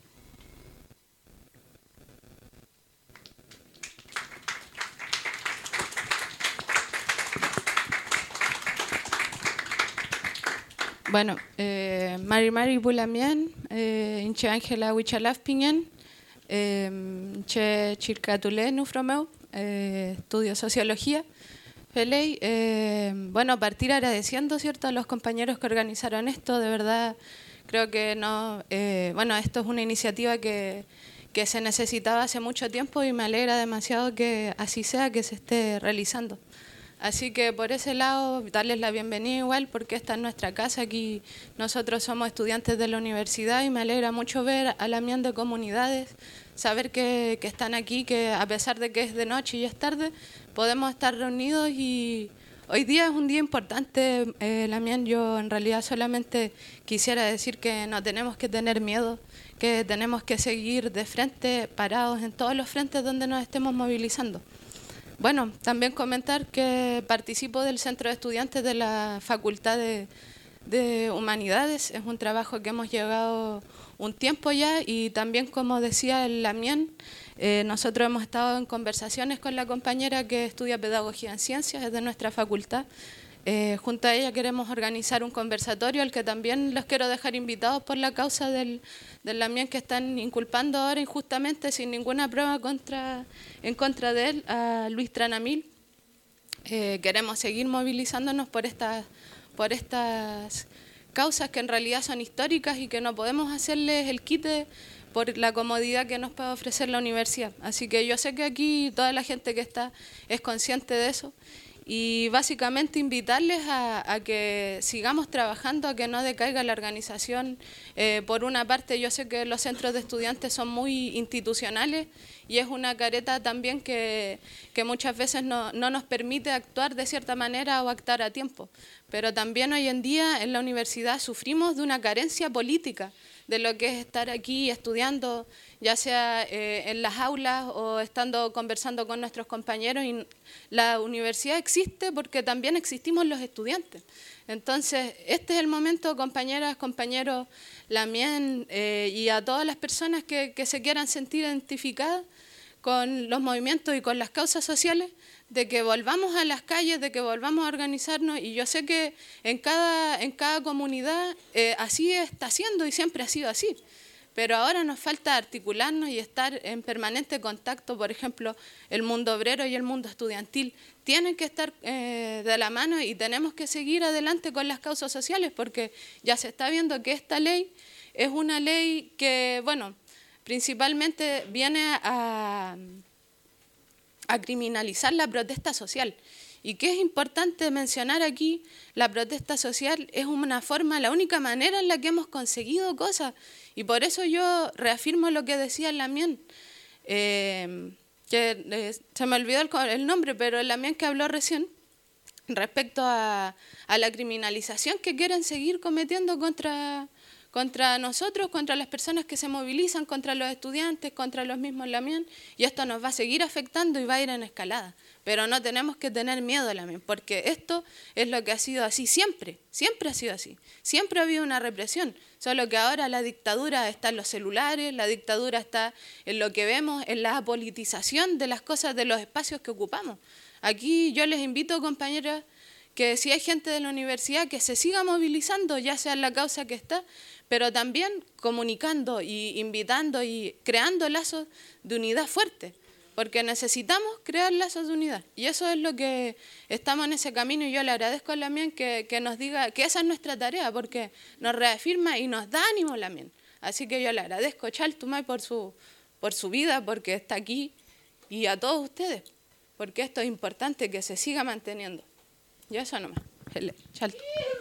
Bueno, eh, Mari Mari Pulamien, eh, Inche Ángela Huichalafpiñen, eh, Inche Chilcatulé Nufromeu, eh, estudio Sociología. Feley, eh, bueno, partir agradeciendo, ¿cierto?, a los compañeros que organizaron esto. De verdad, creo que no, eh, bueno, esto es una iniciativa que, que se necesitaba hace mucho tiempo y me alegra demasiado que así sea, que se esté realizando. Así que por ese lado, darles la bienvenida igual, porque esta es nuestra casa, aquí nosotros somos estudiantes de la universidad y me alegra mucho ver a la Mian de comunidades, saber que, que están aquí, que a pesar de que es de noche y es tarde, podemos estar reunidos y hoy día es un día importante, eh, la Mian. Yo en realidad solamente quisiera decir que no tenemos que tener miedo, que tenemos que seguir de frente, parados en todos los frentes donde nos estemos movilizando. Bueno, también comentar que participo del Centro de Estudiantes de la Facultad de, de Humanidades. Es un trabajo que hemos llevado un tiempo ya y también, como decía el Lamien, eh, nosotros hemos estado en conversaciones con la compañera que estudia Pedagogía en Ciencias, es de nuestra facultad. Eh, junto a ella queremos organizar un conversatorio al que también los quiero dejar invitados por la causa del, del Lamien, que están inculpando ahora injustamente, sin ninguna prueba contra, en contra de él, a Luis Tranamil. Eh, queremos seguir movilizándonos por estas, por estas causas que en realidad son históricas y que no podemos hacerles el quite por la comodidad que nos puede ofrecer la universidad. Así que yo sé que aquí toda la gente que está es consciente de eso. Y básicamente invitarles a, a que sigamos trabajando, a que no decaiga la organización. Eh, por una parte, yo sé que los centros de estudiantes son muy institucionales y es una careta también que, que muchas veces no, no nos permite actuar de cierta manera o actuar a tiempo. Pero también hoy en día en la universidad sufrimos de una carencia política de lo que es estar aquí estudiando, ya sea eh, en las aulas o estando conversando con nuestros compañeros. Y la universidad existe porque también existimos los estudiantes. Entonces, este es el momento, compañeras, compañeros, Lamien, eh, y a todas las personas que, que se quieran sentir identificadas con los movimientos y con las causas sociales, de que volvamos a las calles, de que volvamos a organizarnos. Y yo sé que en cada, en cada comunidad eh, así está siendo y siempre ha sido así. Pero ahora nos falta articularnos y estar en permanente contacto. Por ejemplo, el mundo obrero y el mundo estudiantil tienen que estar eh, de la mano y tenemos que seguir adelante con las causas sociales, porque ya se está viendo que esta ley es una ley que, bueno, principalmente viene a, a criminalizar la protesta social. Y que es importante mencionar aquí, la protesta social es una forma, la única manera en la que hemos conseguido cosas. Y por eso yo reafirmo lo que decía el Lamien, eh, que eh, se me olvidó el, el nombre, pero el Lamien que habló recién respecto a, a la criminalización que quieren seguir cometiendo contra, contra nosotros, contra las personas que se movilizan, contra los estudiantes, contra los mismos Lamien, y esto nos va a seguir afectando y va a ir en escalada. Pero no tenemos que tener miedo, Lamien, porque esto es lo que ha sido así siempre, siempre ha sido así. Siempre ha habido una represión, solo que ahora la dictadura está en los celulares, la dictadura está en lo que vemos, en la politización de las cosas, de los espacios que ocupamos. Aquí yo les invito, compañeras, que si hay gente de la universidad que se siga movilizando, ya sea en la causa que está, pero también comunicando y invitando y creando lazos de unidad fuertes. Porque necesitamos crear lazos de unidad. Y eso es lo que estamos en ese camino. Y yo le agradezco a Lamien que, que nos diga que esa es nuestra tarea, porque nos reafirma y nos da ánimo, Lamien. Así que yo le agradezco a Chaltumay por su, por su vida, porque está aquí, y a todos ustedes, porque esto es importante que se siga manteniendo. Y eso nomás. Chaltu.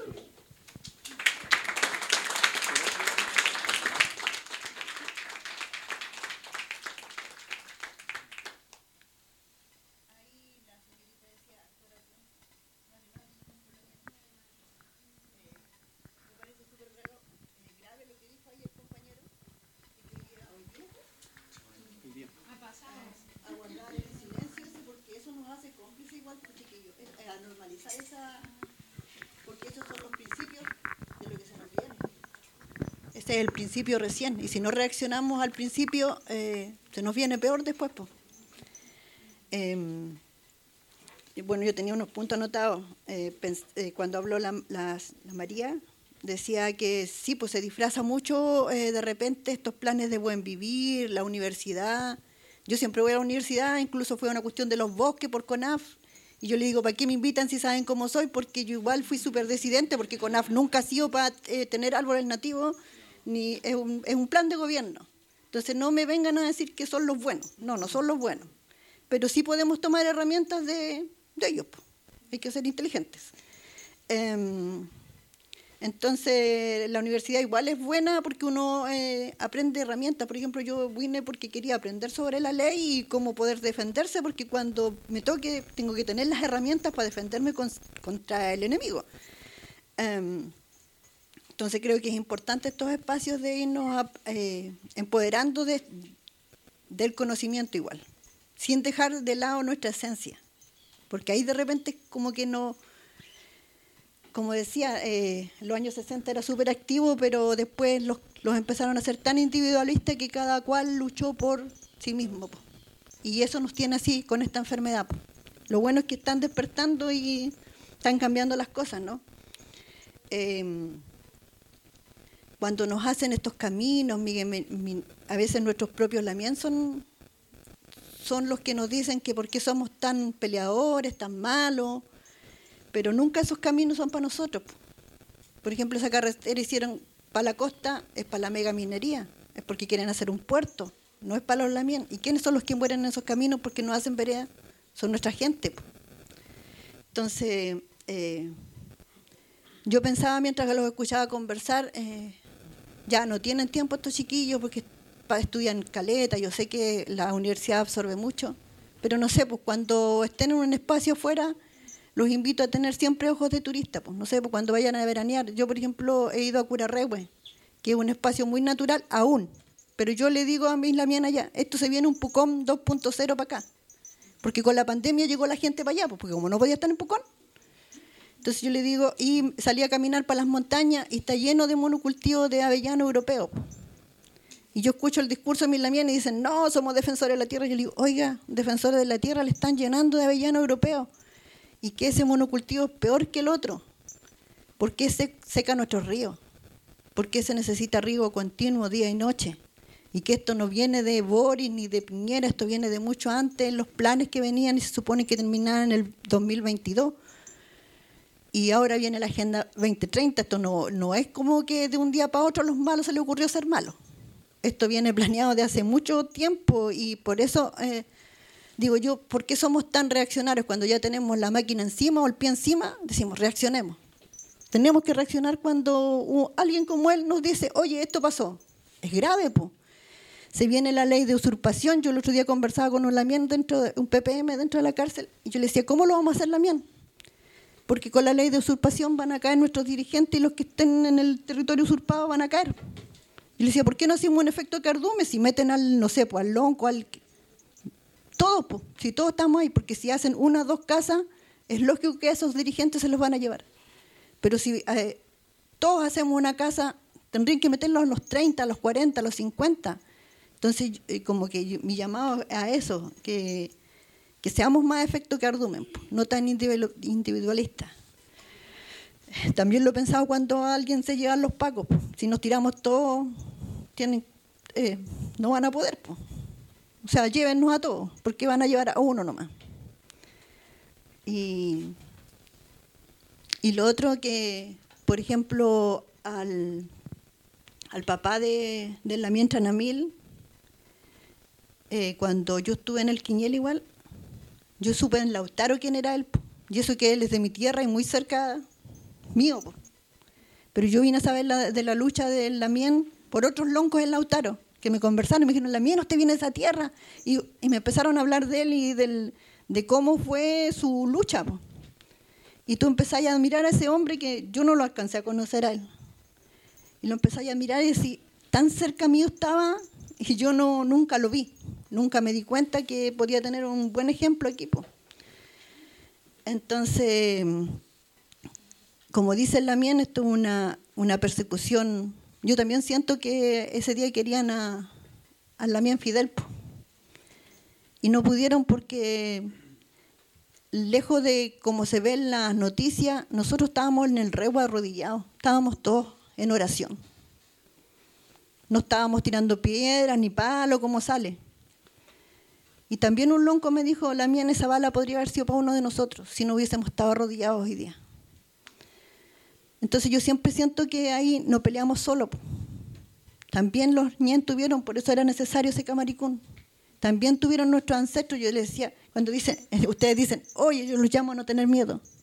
Este es el principio recién, y si no reaccionamos al principio, eh, se nos viene peor después. Pues. Eh, bueno, yo tenía unos puntos anotados. Eh, pens, eh, cuando habló la, la, la María, decía que sí, pues se disfraza mucho eh, de repente estos planes de buen vivir, la universidad. Yo siempre voy a la universidad, incluso fue una cuestión de los bosques por CONAF. Y yo le digo, ¿para qué me invitan si saben cómo soy? Porque yo igual fui súper decidente, porque CONAF nunca ha sido para eh, tener árboles nativos, ni es un, es un plan de gobierno. Entonces no me vengan a decir que son los buenos. No, no son los buenos. Pero sí podemos tomar herramientas de, de ellos. hay que ser inteligentes. Eh, entonces, la universidad igual es buena porque uno eh, aprende herramientas. Por ejemplo, yo vine porque quería aprender sobre la ley y cómo poder defenderse, porque cuando me toque tengo que tener las herramientas para defenderme con, contra el enemigo. Eh, entonces, creo que es importante estos espacios de irnos a, eh, empoderando de, del conocimiento igual, sin dejar de lado nuestra esencia. Porque ahí de repente como que no... Como decía, eh, en los años sesenta era súper activo, pero después los, los empezaron a ser tan individualistas que cada cual luchó por sí mismo. Po. Y eso nos tiene así con esta enfermedad. Po. Lo bueno es que están despertando y están cambiando las cosas, ¿no? Eh, cuando nos hacen estos caminos, mi, mi, mi, a veces nuestros propios lamien son, son los que nos dicen que por qué somos tan peleadores, tan malos, pero nunca esos caminos son para nosotros. Por ejemplo, esa carretera hicieron para la costa, es para la mega minería, es porque quieren hacer un puerto, no es para los lamien. ¿Y quiénes son los que mueren en esos caminos porque no hacen vereda? Son nuestra gente. Entonces, eh, yo pensaba mientras los escuchaba conversar, eh, ya no tienen tiempo estos chiquillos porque estudian caleta, yo sé que la universidad absorbe mucho, pero no sé, pues cuando estén en un espacio afuera, los invito a tener siempre ojos de turista, pues no sé, pues cuando vayan a veranear. Yo, por ejemplo, he ido a Curarrehue, que es un espacio muy natural aún, pero yo le digo a mis lamien allá, esto se viene un Pucón dos punto cero para acá, porque con la pandemia llegó la gente para allá, pues, porque como no podía estar en Pucón. Entonces yo le digo, y salí a caminar para las montañas y está lleno de monocultivos de avellano europeo. Y yo escucho el discurso de mis lamien y dicen, no, somos defensores de la tierra. Yo le digo, oiga, defensores de la tierra le están llenando de avellano europeo. Y que ese monocultivo es peor que el otro. ¿Por qué se seca nuestros ríos? ¿Por qué se necesita riego continuo día y noche? Y que esto no viene de Boris ni de Piñera, esto viene de mucho antes, los planes que venían y se supone que terminaban en el dos mil veintidós. Y ahora viene la Agenda veinte treinta. Esto no, no es como que de un día para otro a los malos se les ocurrió ser malos. Esto viene planeado de hace mucho tiempo y por eso... Eh, Digo yo, ¿por qué somos tan reaccionarios cuando ya tenemos la máquina encima o el pie encima? Decimos, reaccionemos. Tenemos que reaccionar cuando uh, alguien como él nos dice, oye, esto pasó. Es grave, po. Se viene la ley de usurpación. Yo el otro día conversaba con un lamien dentro de un P P M dentro de la cárcel y yo le decía, ¿cómo lo vamos a hacer lamien? Porque con la ley de usurpación van a caer nuestros dirigentes y los que estén en el territorio usurpado van a caer. Y le decía, ¿por qué no hacemos un efecto cardume si meten al, no sé, pues, al lonco, al... Todos, pues, si todos estamos ahí, porque si hacen una o dos casas, es lógico que esos dirigentes se los van a llevar. Pero si eh, todos hacemos una casa, tendrían que meterlos a los treinta, a los cuarenta, a los cincuenta. Entonces, eh, como que yo, mi llamado a eso, que, que seamos más efecto cardumen, pues, no tan individualistas. También lo he pensado cuando a alguien se llevan los pacos. Pues, si nos tiramos todos, tienen, eh, no van a poder, pues. O sea, llévennos a todos, porque van a llevar a uno nomás. Y, y lo otro que, por ejemplo, al, al papá de, de lamien Tranamil, eh, cuando yo estuve en el Quiñel igual, yo supe en Lautaro quién era él. Y eso que él es de mi tierra y muy cerca mío. Po. Pero yo vine a saber la, de la lucha del lamien por otros loncos en Lautaro, que me conversaron y me dijeron, lamien, usted viene de esa tierra. Y, y me empezaron a hablar de él y del, de cómo fue su lucha. Po. Y tú empezás a admirar a ese hombre que yo no lo alcancé a conocer a él. Y lo empezás a mirar y decir, tan cerca mío estaba y yo no, nunca lo vi. Nunca me di cuenta que podía tener un buen ejemplo aquí. Po. Entonces, como dice el lamien, esto es una, una persecución. Yo también siento que ese día querían a, a lamien Fidel. Po. Y no pudieron porque, lejos de como se ve en las noticias, nosotros estábamos en el rehue arrodillados. Estábamos todos en oración. No estábamos tirando piedras ni palos como sale. Y también un lonco me dijo, lamien, esa bala podría haber sido para uno de nosotros si no hubiésemos estado arrodillados hoy día. Entonces yo siempre siento que ahí no peleamos solo. También los ñen tuvieron, por eso era necesario ese camaricún. También tuvieron nuestros ancestros. Yo les decía, cuando dicen, ustedes dicen, oye, yo los llamo a no tener miedo.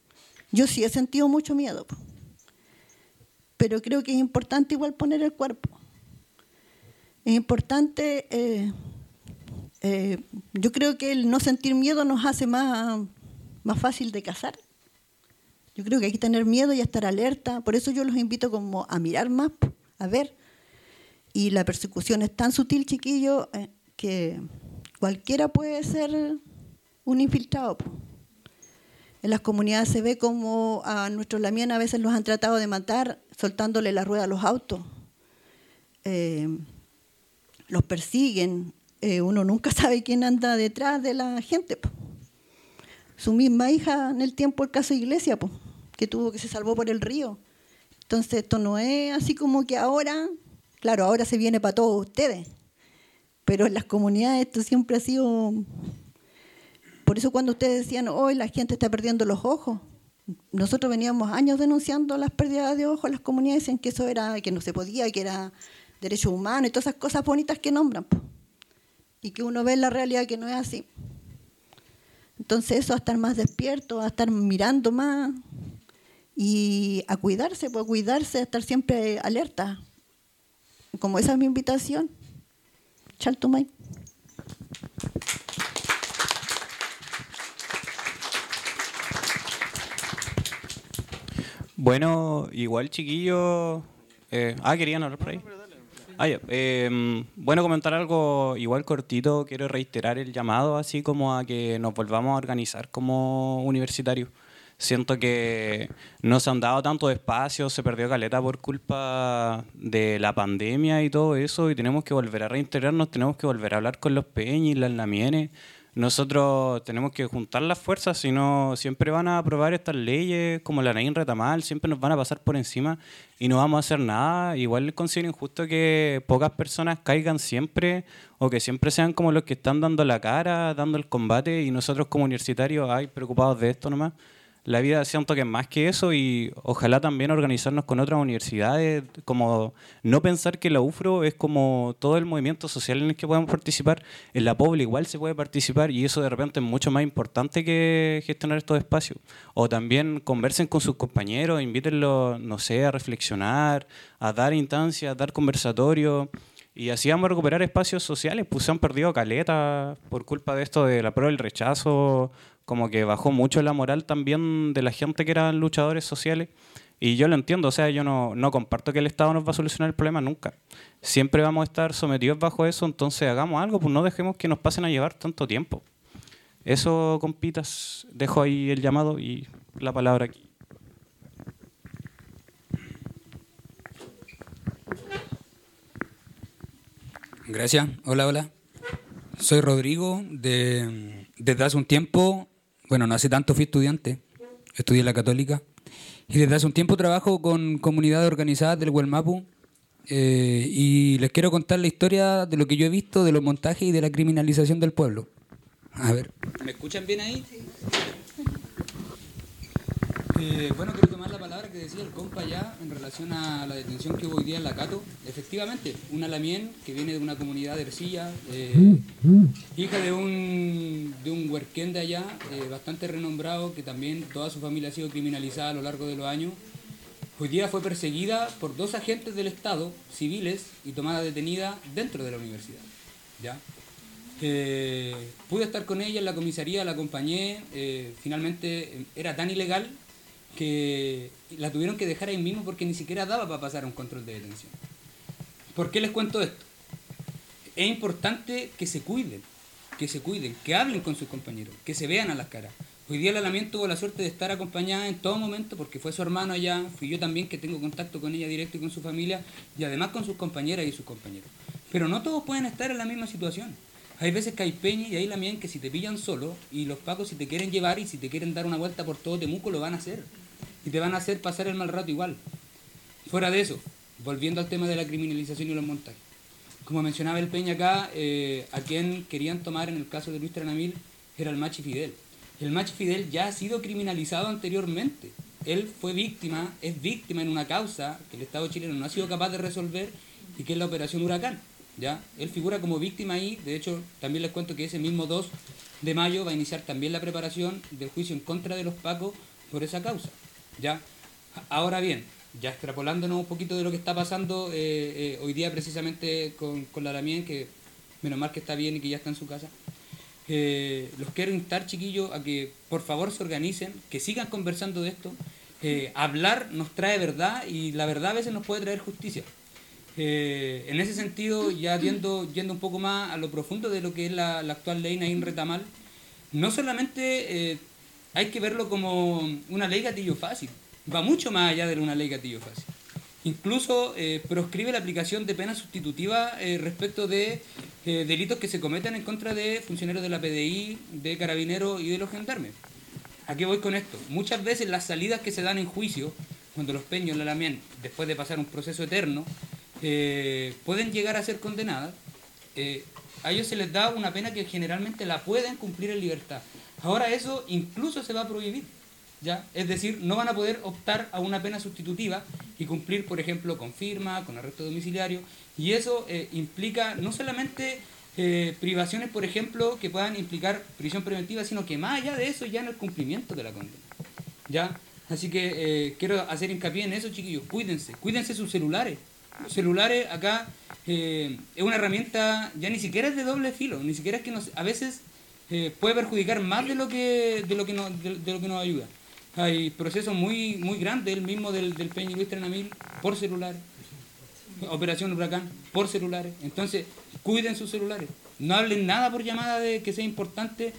Yo sí he sentido mucho miedo, po. Pero creo que es importante igual poner el cuerpo. Es importante, eh, eh, yo creo que el no sentir miedo nos hace más, más fácil de cazar. Yo creo que hay que tener miedo y estar alerta. Por eso yo los invito como a mirar más, a ver. Y la persecución es tan sutil, chiquillo, eh, que cualquiera puede ser un infiltrado. En las comunidades se ve como a nuestros lamien a veces los han tratado de matar soltándole la rueda a los autos. Eh, los persiguen. Eh, uno nunca sabe quién anda detrás de la gente. Po. Su misma hija en el tiempo, el caso de Iglesia, po, que tuvo que se salvó por el río. Entonces esto no es así como que ahora, claro, ahora se viene para todos ustedes, pero en las comunidades esto siempre ha sido... Por eso cuando ustedes decían, hoy la gente está perdiendo los ojos, nosotros veníamos años denunciando las pérdidas de ojos en las comunidades, decían que eso era, que no se podía, que era derecho humano y todas esas cosas bonitas que nombran, po. Y que uno ve en la realidad que no es así. Entonces eso, a estar más despierto, a estar mirando más y a cuidarse, pues a cuidarse, a estar siempre alerta. Como esa es mi invitación. Chaltumay. Bueno, igual chiquillos... Eh, ah, querían hablar por ahí. Ah, ya. Eh, bueno, comentar algo igual cortito. Quiero reiterar el llamado así como a que nos volvamos a organizar como universitarios. Siento que no se han dado tanto espacio, se perdió caleta por culpa de la pandemia y todo eso, y tenemos que volver a reintegrarnos, tenemos que volver a hablar con los peñis, las lamienes. Nosotros tenemos que juntar las fuerzas, si no siempre van a aprobar estas leyes como la Nain Retamal, siempre nos van a pasar por encima y no vamos a hacer nada. Igual considero injusto que pocas personas caigan siempre o que siempre sean como los que están dando la cara, dando el combate, y nosotros como universitarios, ay, preocupados de esto nomás. La vida siento que es más que eso, y ojalá también organizarnos con otras universidades, como no pensar que la U F R O es como todo el movimiento social en el que podemos participar. En la Pobla igual se puede participar, y eso de repente es mucho más importante que gestionar estos espacios. O también conversen con sus compañeros, invítenlos, no sé, a reflexionar, a dar instancias, a dar conversatorios. Y así vamos a recuperar espacios sociales, pues se han perdido caletas por culpa de esto de la prueba del rechazo, como que bajó mucho la moral también de la gente que eran luchadores sociales. Y yo lo entiendo, o sea, yo no, no comparto que el Estado nos va a solucionar el problema nunca. Siempre vamos a estar sometidos bajo eso, entonces hagamos algo, pues no dejemos que nos pasen a llevar tanto tiempo. Eso, compitas, dejo ahí el llamado y la palabra aquí. Gracias. Hola, hola. Soy Rodrigo. De, desde hace un tiempo, bueno, no hace tanto fui estudiante, estudié en la Católica, y desde hace un tiempo trabajo con comunidades organizadas del Huelmapu, eh, y les quiero contar la historia de lo que yo he visto de los montajes y de la criminalización del pueblo. A ver. ¿Me escuchan bien ahí? Sí. Eh, bueno, quiero tomar la palabra que decía el compa ya en relación a la detención que hubo hoy día en la Cato. Efectivamente, una lamien que viene de una comunidad de Ercilla, eh, hija de un, de un huerquén de allá, eh, bastante renombrado, que también toda su familia ha sido criminalizada a lo largo de los años. Hoy día fue perseguida por dos agentes del Estado, civiles, y tomada detenida dentro de la universidad. ¿Ya? Eh, pude estar con ella en la comisaría, la acompañé, eh, finalmente era tan ilegal que la tuvieron que dejar ahí mismo porque ni siquiera daba para pasar a un control de detención. ¿Por qué les cuento esto? Es importante que se cuiden, que se cuiden, que hablen con sus compañeros, que se vean a las caras. Hoy día la lamien tuvo la suerte de estar acompañada en todo momento porque fue su hermano allá, fui yo también que tengo contacto con ella directo y con su familia, y además con sus compañeras y sus compañeros. Pero no todos pueden estar en la misma situación. Hay veces que hay peñas y hay lamien que si te pillan solo, y los pacos si te quieren llevar y si te quieren dar una vuelta por todo Temuco lo van a hacer. Y te van a hacer pasar el mal rato igual. Fuera de eso, volviendo al tema de la criminalización y los montajes. Como mencionaba el Peña acá, eh, a quien querían tomar en el caso de Luis Tranamil era el Machi Fidel. El Machi Fidel ya ha sido criminalizado anteriormente. Él fue víctima, es víctima en una causa que el Estado chileno no ha sido capaz de resolver, y que es la Operación Huracán. ¿Ya? Él figura como víctima ahí. De hecho, también les cuento que ese mismo dos de mayo va a iniciar también la preparación del juicio en contra de los pacos por esa causa. ¿Ya? Ahora bien, ya extrapolándonos un poquito de lo que está pasando eh, eh, hoy día precisamente con, con la Lamien, que menos mal que está bien y que ya está en su casa, eh, los quiero instar, chiquillos, a que por favor se organicen, que sigan conversando de esto. Eh, hablar nos trae verdad y la verdad a veces nos puede traer justicia. Eh, en ese sentido, ya yendo, yendo un poco más a lo profundo de lo que es la, la actual ley Naín Retamal, no solamente eh, hay que verlo como una ley gatillo fácil, va mucho más allá de una ley gatillo fácil. Incluso eh, proscribe la aplicación de penas sustitutivas eh, respecto de eh, delitos que se cometan en contra de funcionarios de la P D I, de carabineros y de los gendarmes. ¿A qué voy con esto? Muchas veces las salidas que se dan en juicio, cuando los peños la Lamien, después de pasar un proceso eterno, eh, pueden llegar a ser condenadas, eh, a ellos se les da una pena que generalmente la pueden cumplir en libertad. Ahora eso incluso se va a prohibir. ¿Ya? Es decir, no van a poder optar a una pena sustitutiva y cumplir, por ejemplo, con firma, con arresto domiciliario, y eso eh, implica no solamente eh, privaciones, por ejemplo, que puedan implicar prisión preventiva, sino que más allá de eso ya en el cumplimiento de la condena. ¿Ya? Así que eh, quiero hacer hincapié en eso, chiquillos, cuídense, cuídense sus celulares. Los celulares acá eh, es una herramienta, ya ni siquiera es de doble filo, ni siquiera es que nos, a veces eh, puede perjudicar más de lo que, de lo que, nos, de, de lo que nos ayuda. Hay procesos muy muy grandes, el mismo del, del Peña Luis Trenamil, por celulares. Operación Huracán, por celulares. Entonces, cuiden sus celulares. No hablen nada por llamada de que sea importante,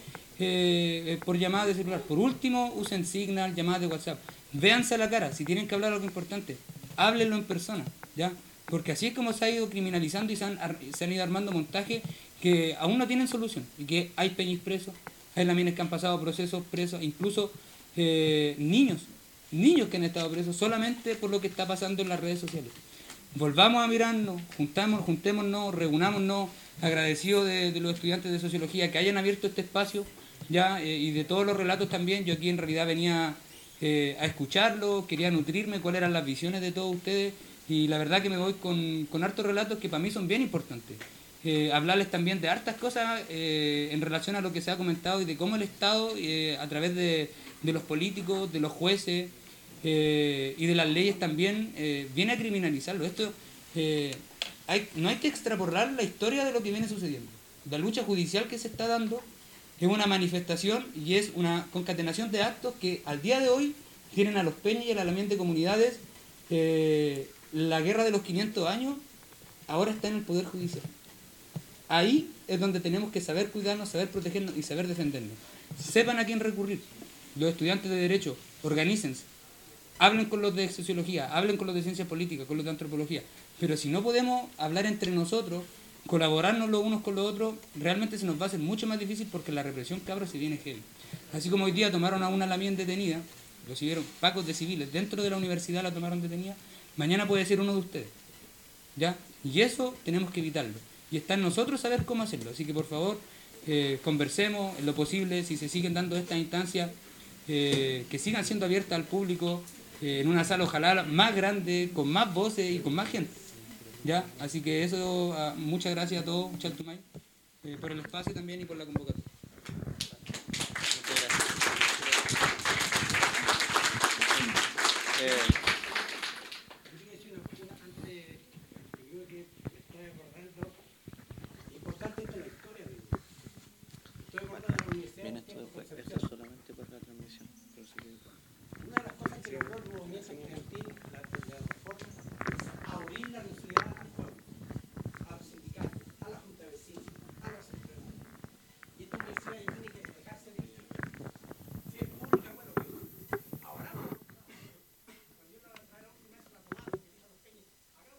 eh, por llamada de celular. Por último, usen Signal, llamadas de WhatsApp. Véanse a la cara, si tienen que hablar algo importante, háblenlo en persona, ¿ya? Porque así es como se ha ido criminalizando y se han, se han ido armando montajes que aún no tienen solución. Y que hay peñis presos, hay lamines que han pasado procesos presos, incluso Eh, niños, niños que han estado presos solamente por lo que está pasando en las redes sociales. Volvamos a mirarnos, juntamos, juntémonos, reunámonos, agradecidos de, de los estudiantes de sociología que hayan abierto este espacio, ya eh, y de todos los relatos también. Yo aquí en realidad venía eh, a escucharlo, quería nutrirme cuáles eran las visiones de todos ustedes, y la verdad que me voy con, con hartos relatos que para mí son bien importantes. Eh, hablarles también de hartas cosas eh, en relación a lo que se ha comentado y de cómo el Estado, eh, a través de, de los políticos, de los jueces eh, y de las leyes también, eh, viene a criminalizarlo. Esto eh, hay, no hay que extrapolar la historia de lo que viene sucediendo. La lucha judicial que se está dando es una manifestación y es una concatenación de actos que al día de hoy tienen a los peñas y a la Lamien de comunidades. Eh, la guerra de los quinientos años ahora está en el Poder Judicial. Ahí es donde tenemos que saber cuidarnos, saber protegernos y saber defendernos. Sepan a quién recurrir. Los estudiantes de Derecho, organícense. Hablen con los de Sociología, hablen con los de Ciencias Políticas, con los de Antropología. Pero si no podemos hablar entre nosotros, colaborarnos los unos con los otros, realmente se nos va a hacer mucho más difícil, porque la represión, cabros, se viene heavy. Así como hoy día tomaron a una Lamien detenida, lo siguieron pacos de civiles, dentro de la universidad la tomaron detenida, mañana puede ser uno de ustedes. ¿Ya? Y eso tenemos que evitarlo. Y está en nosotros saber cómo hacerlo. Así que por favor, eh, conversemos en lo posible, si se siguen dando estas instancias, eh, que sigan siendo abiertas al público, eh, en una sala ojalá más grande, con más voces y con más gente. ¿Ya? Así que eso, uh, muchas gracias a todos, Chaltumay, eh, por el espacio también y por la convocatoria. Eh,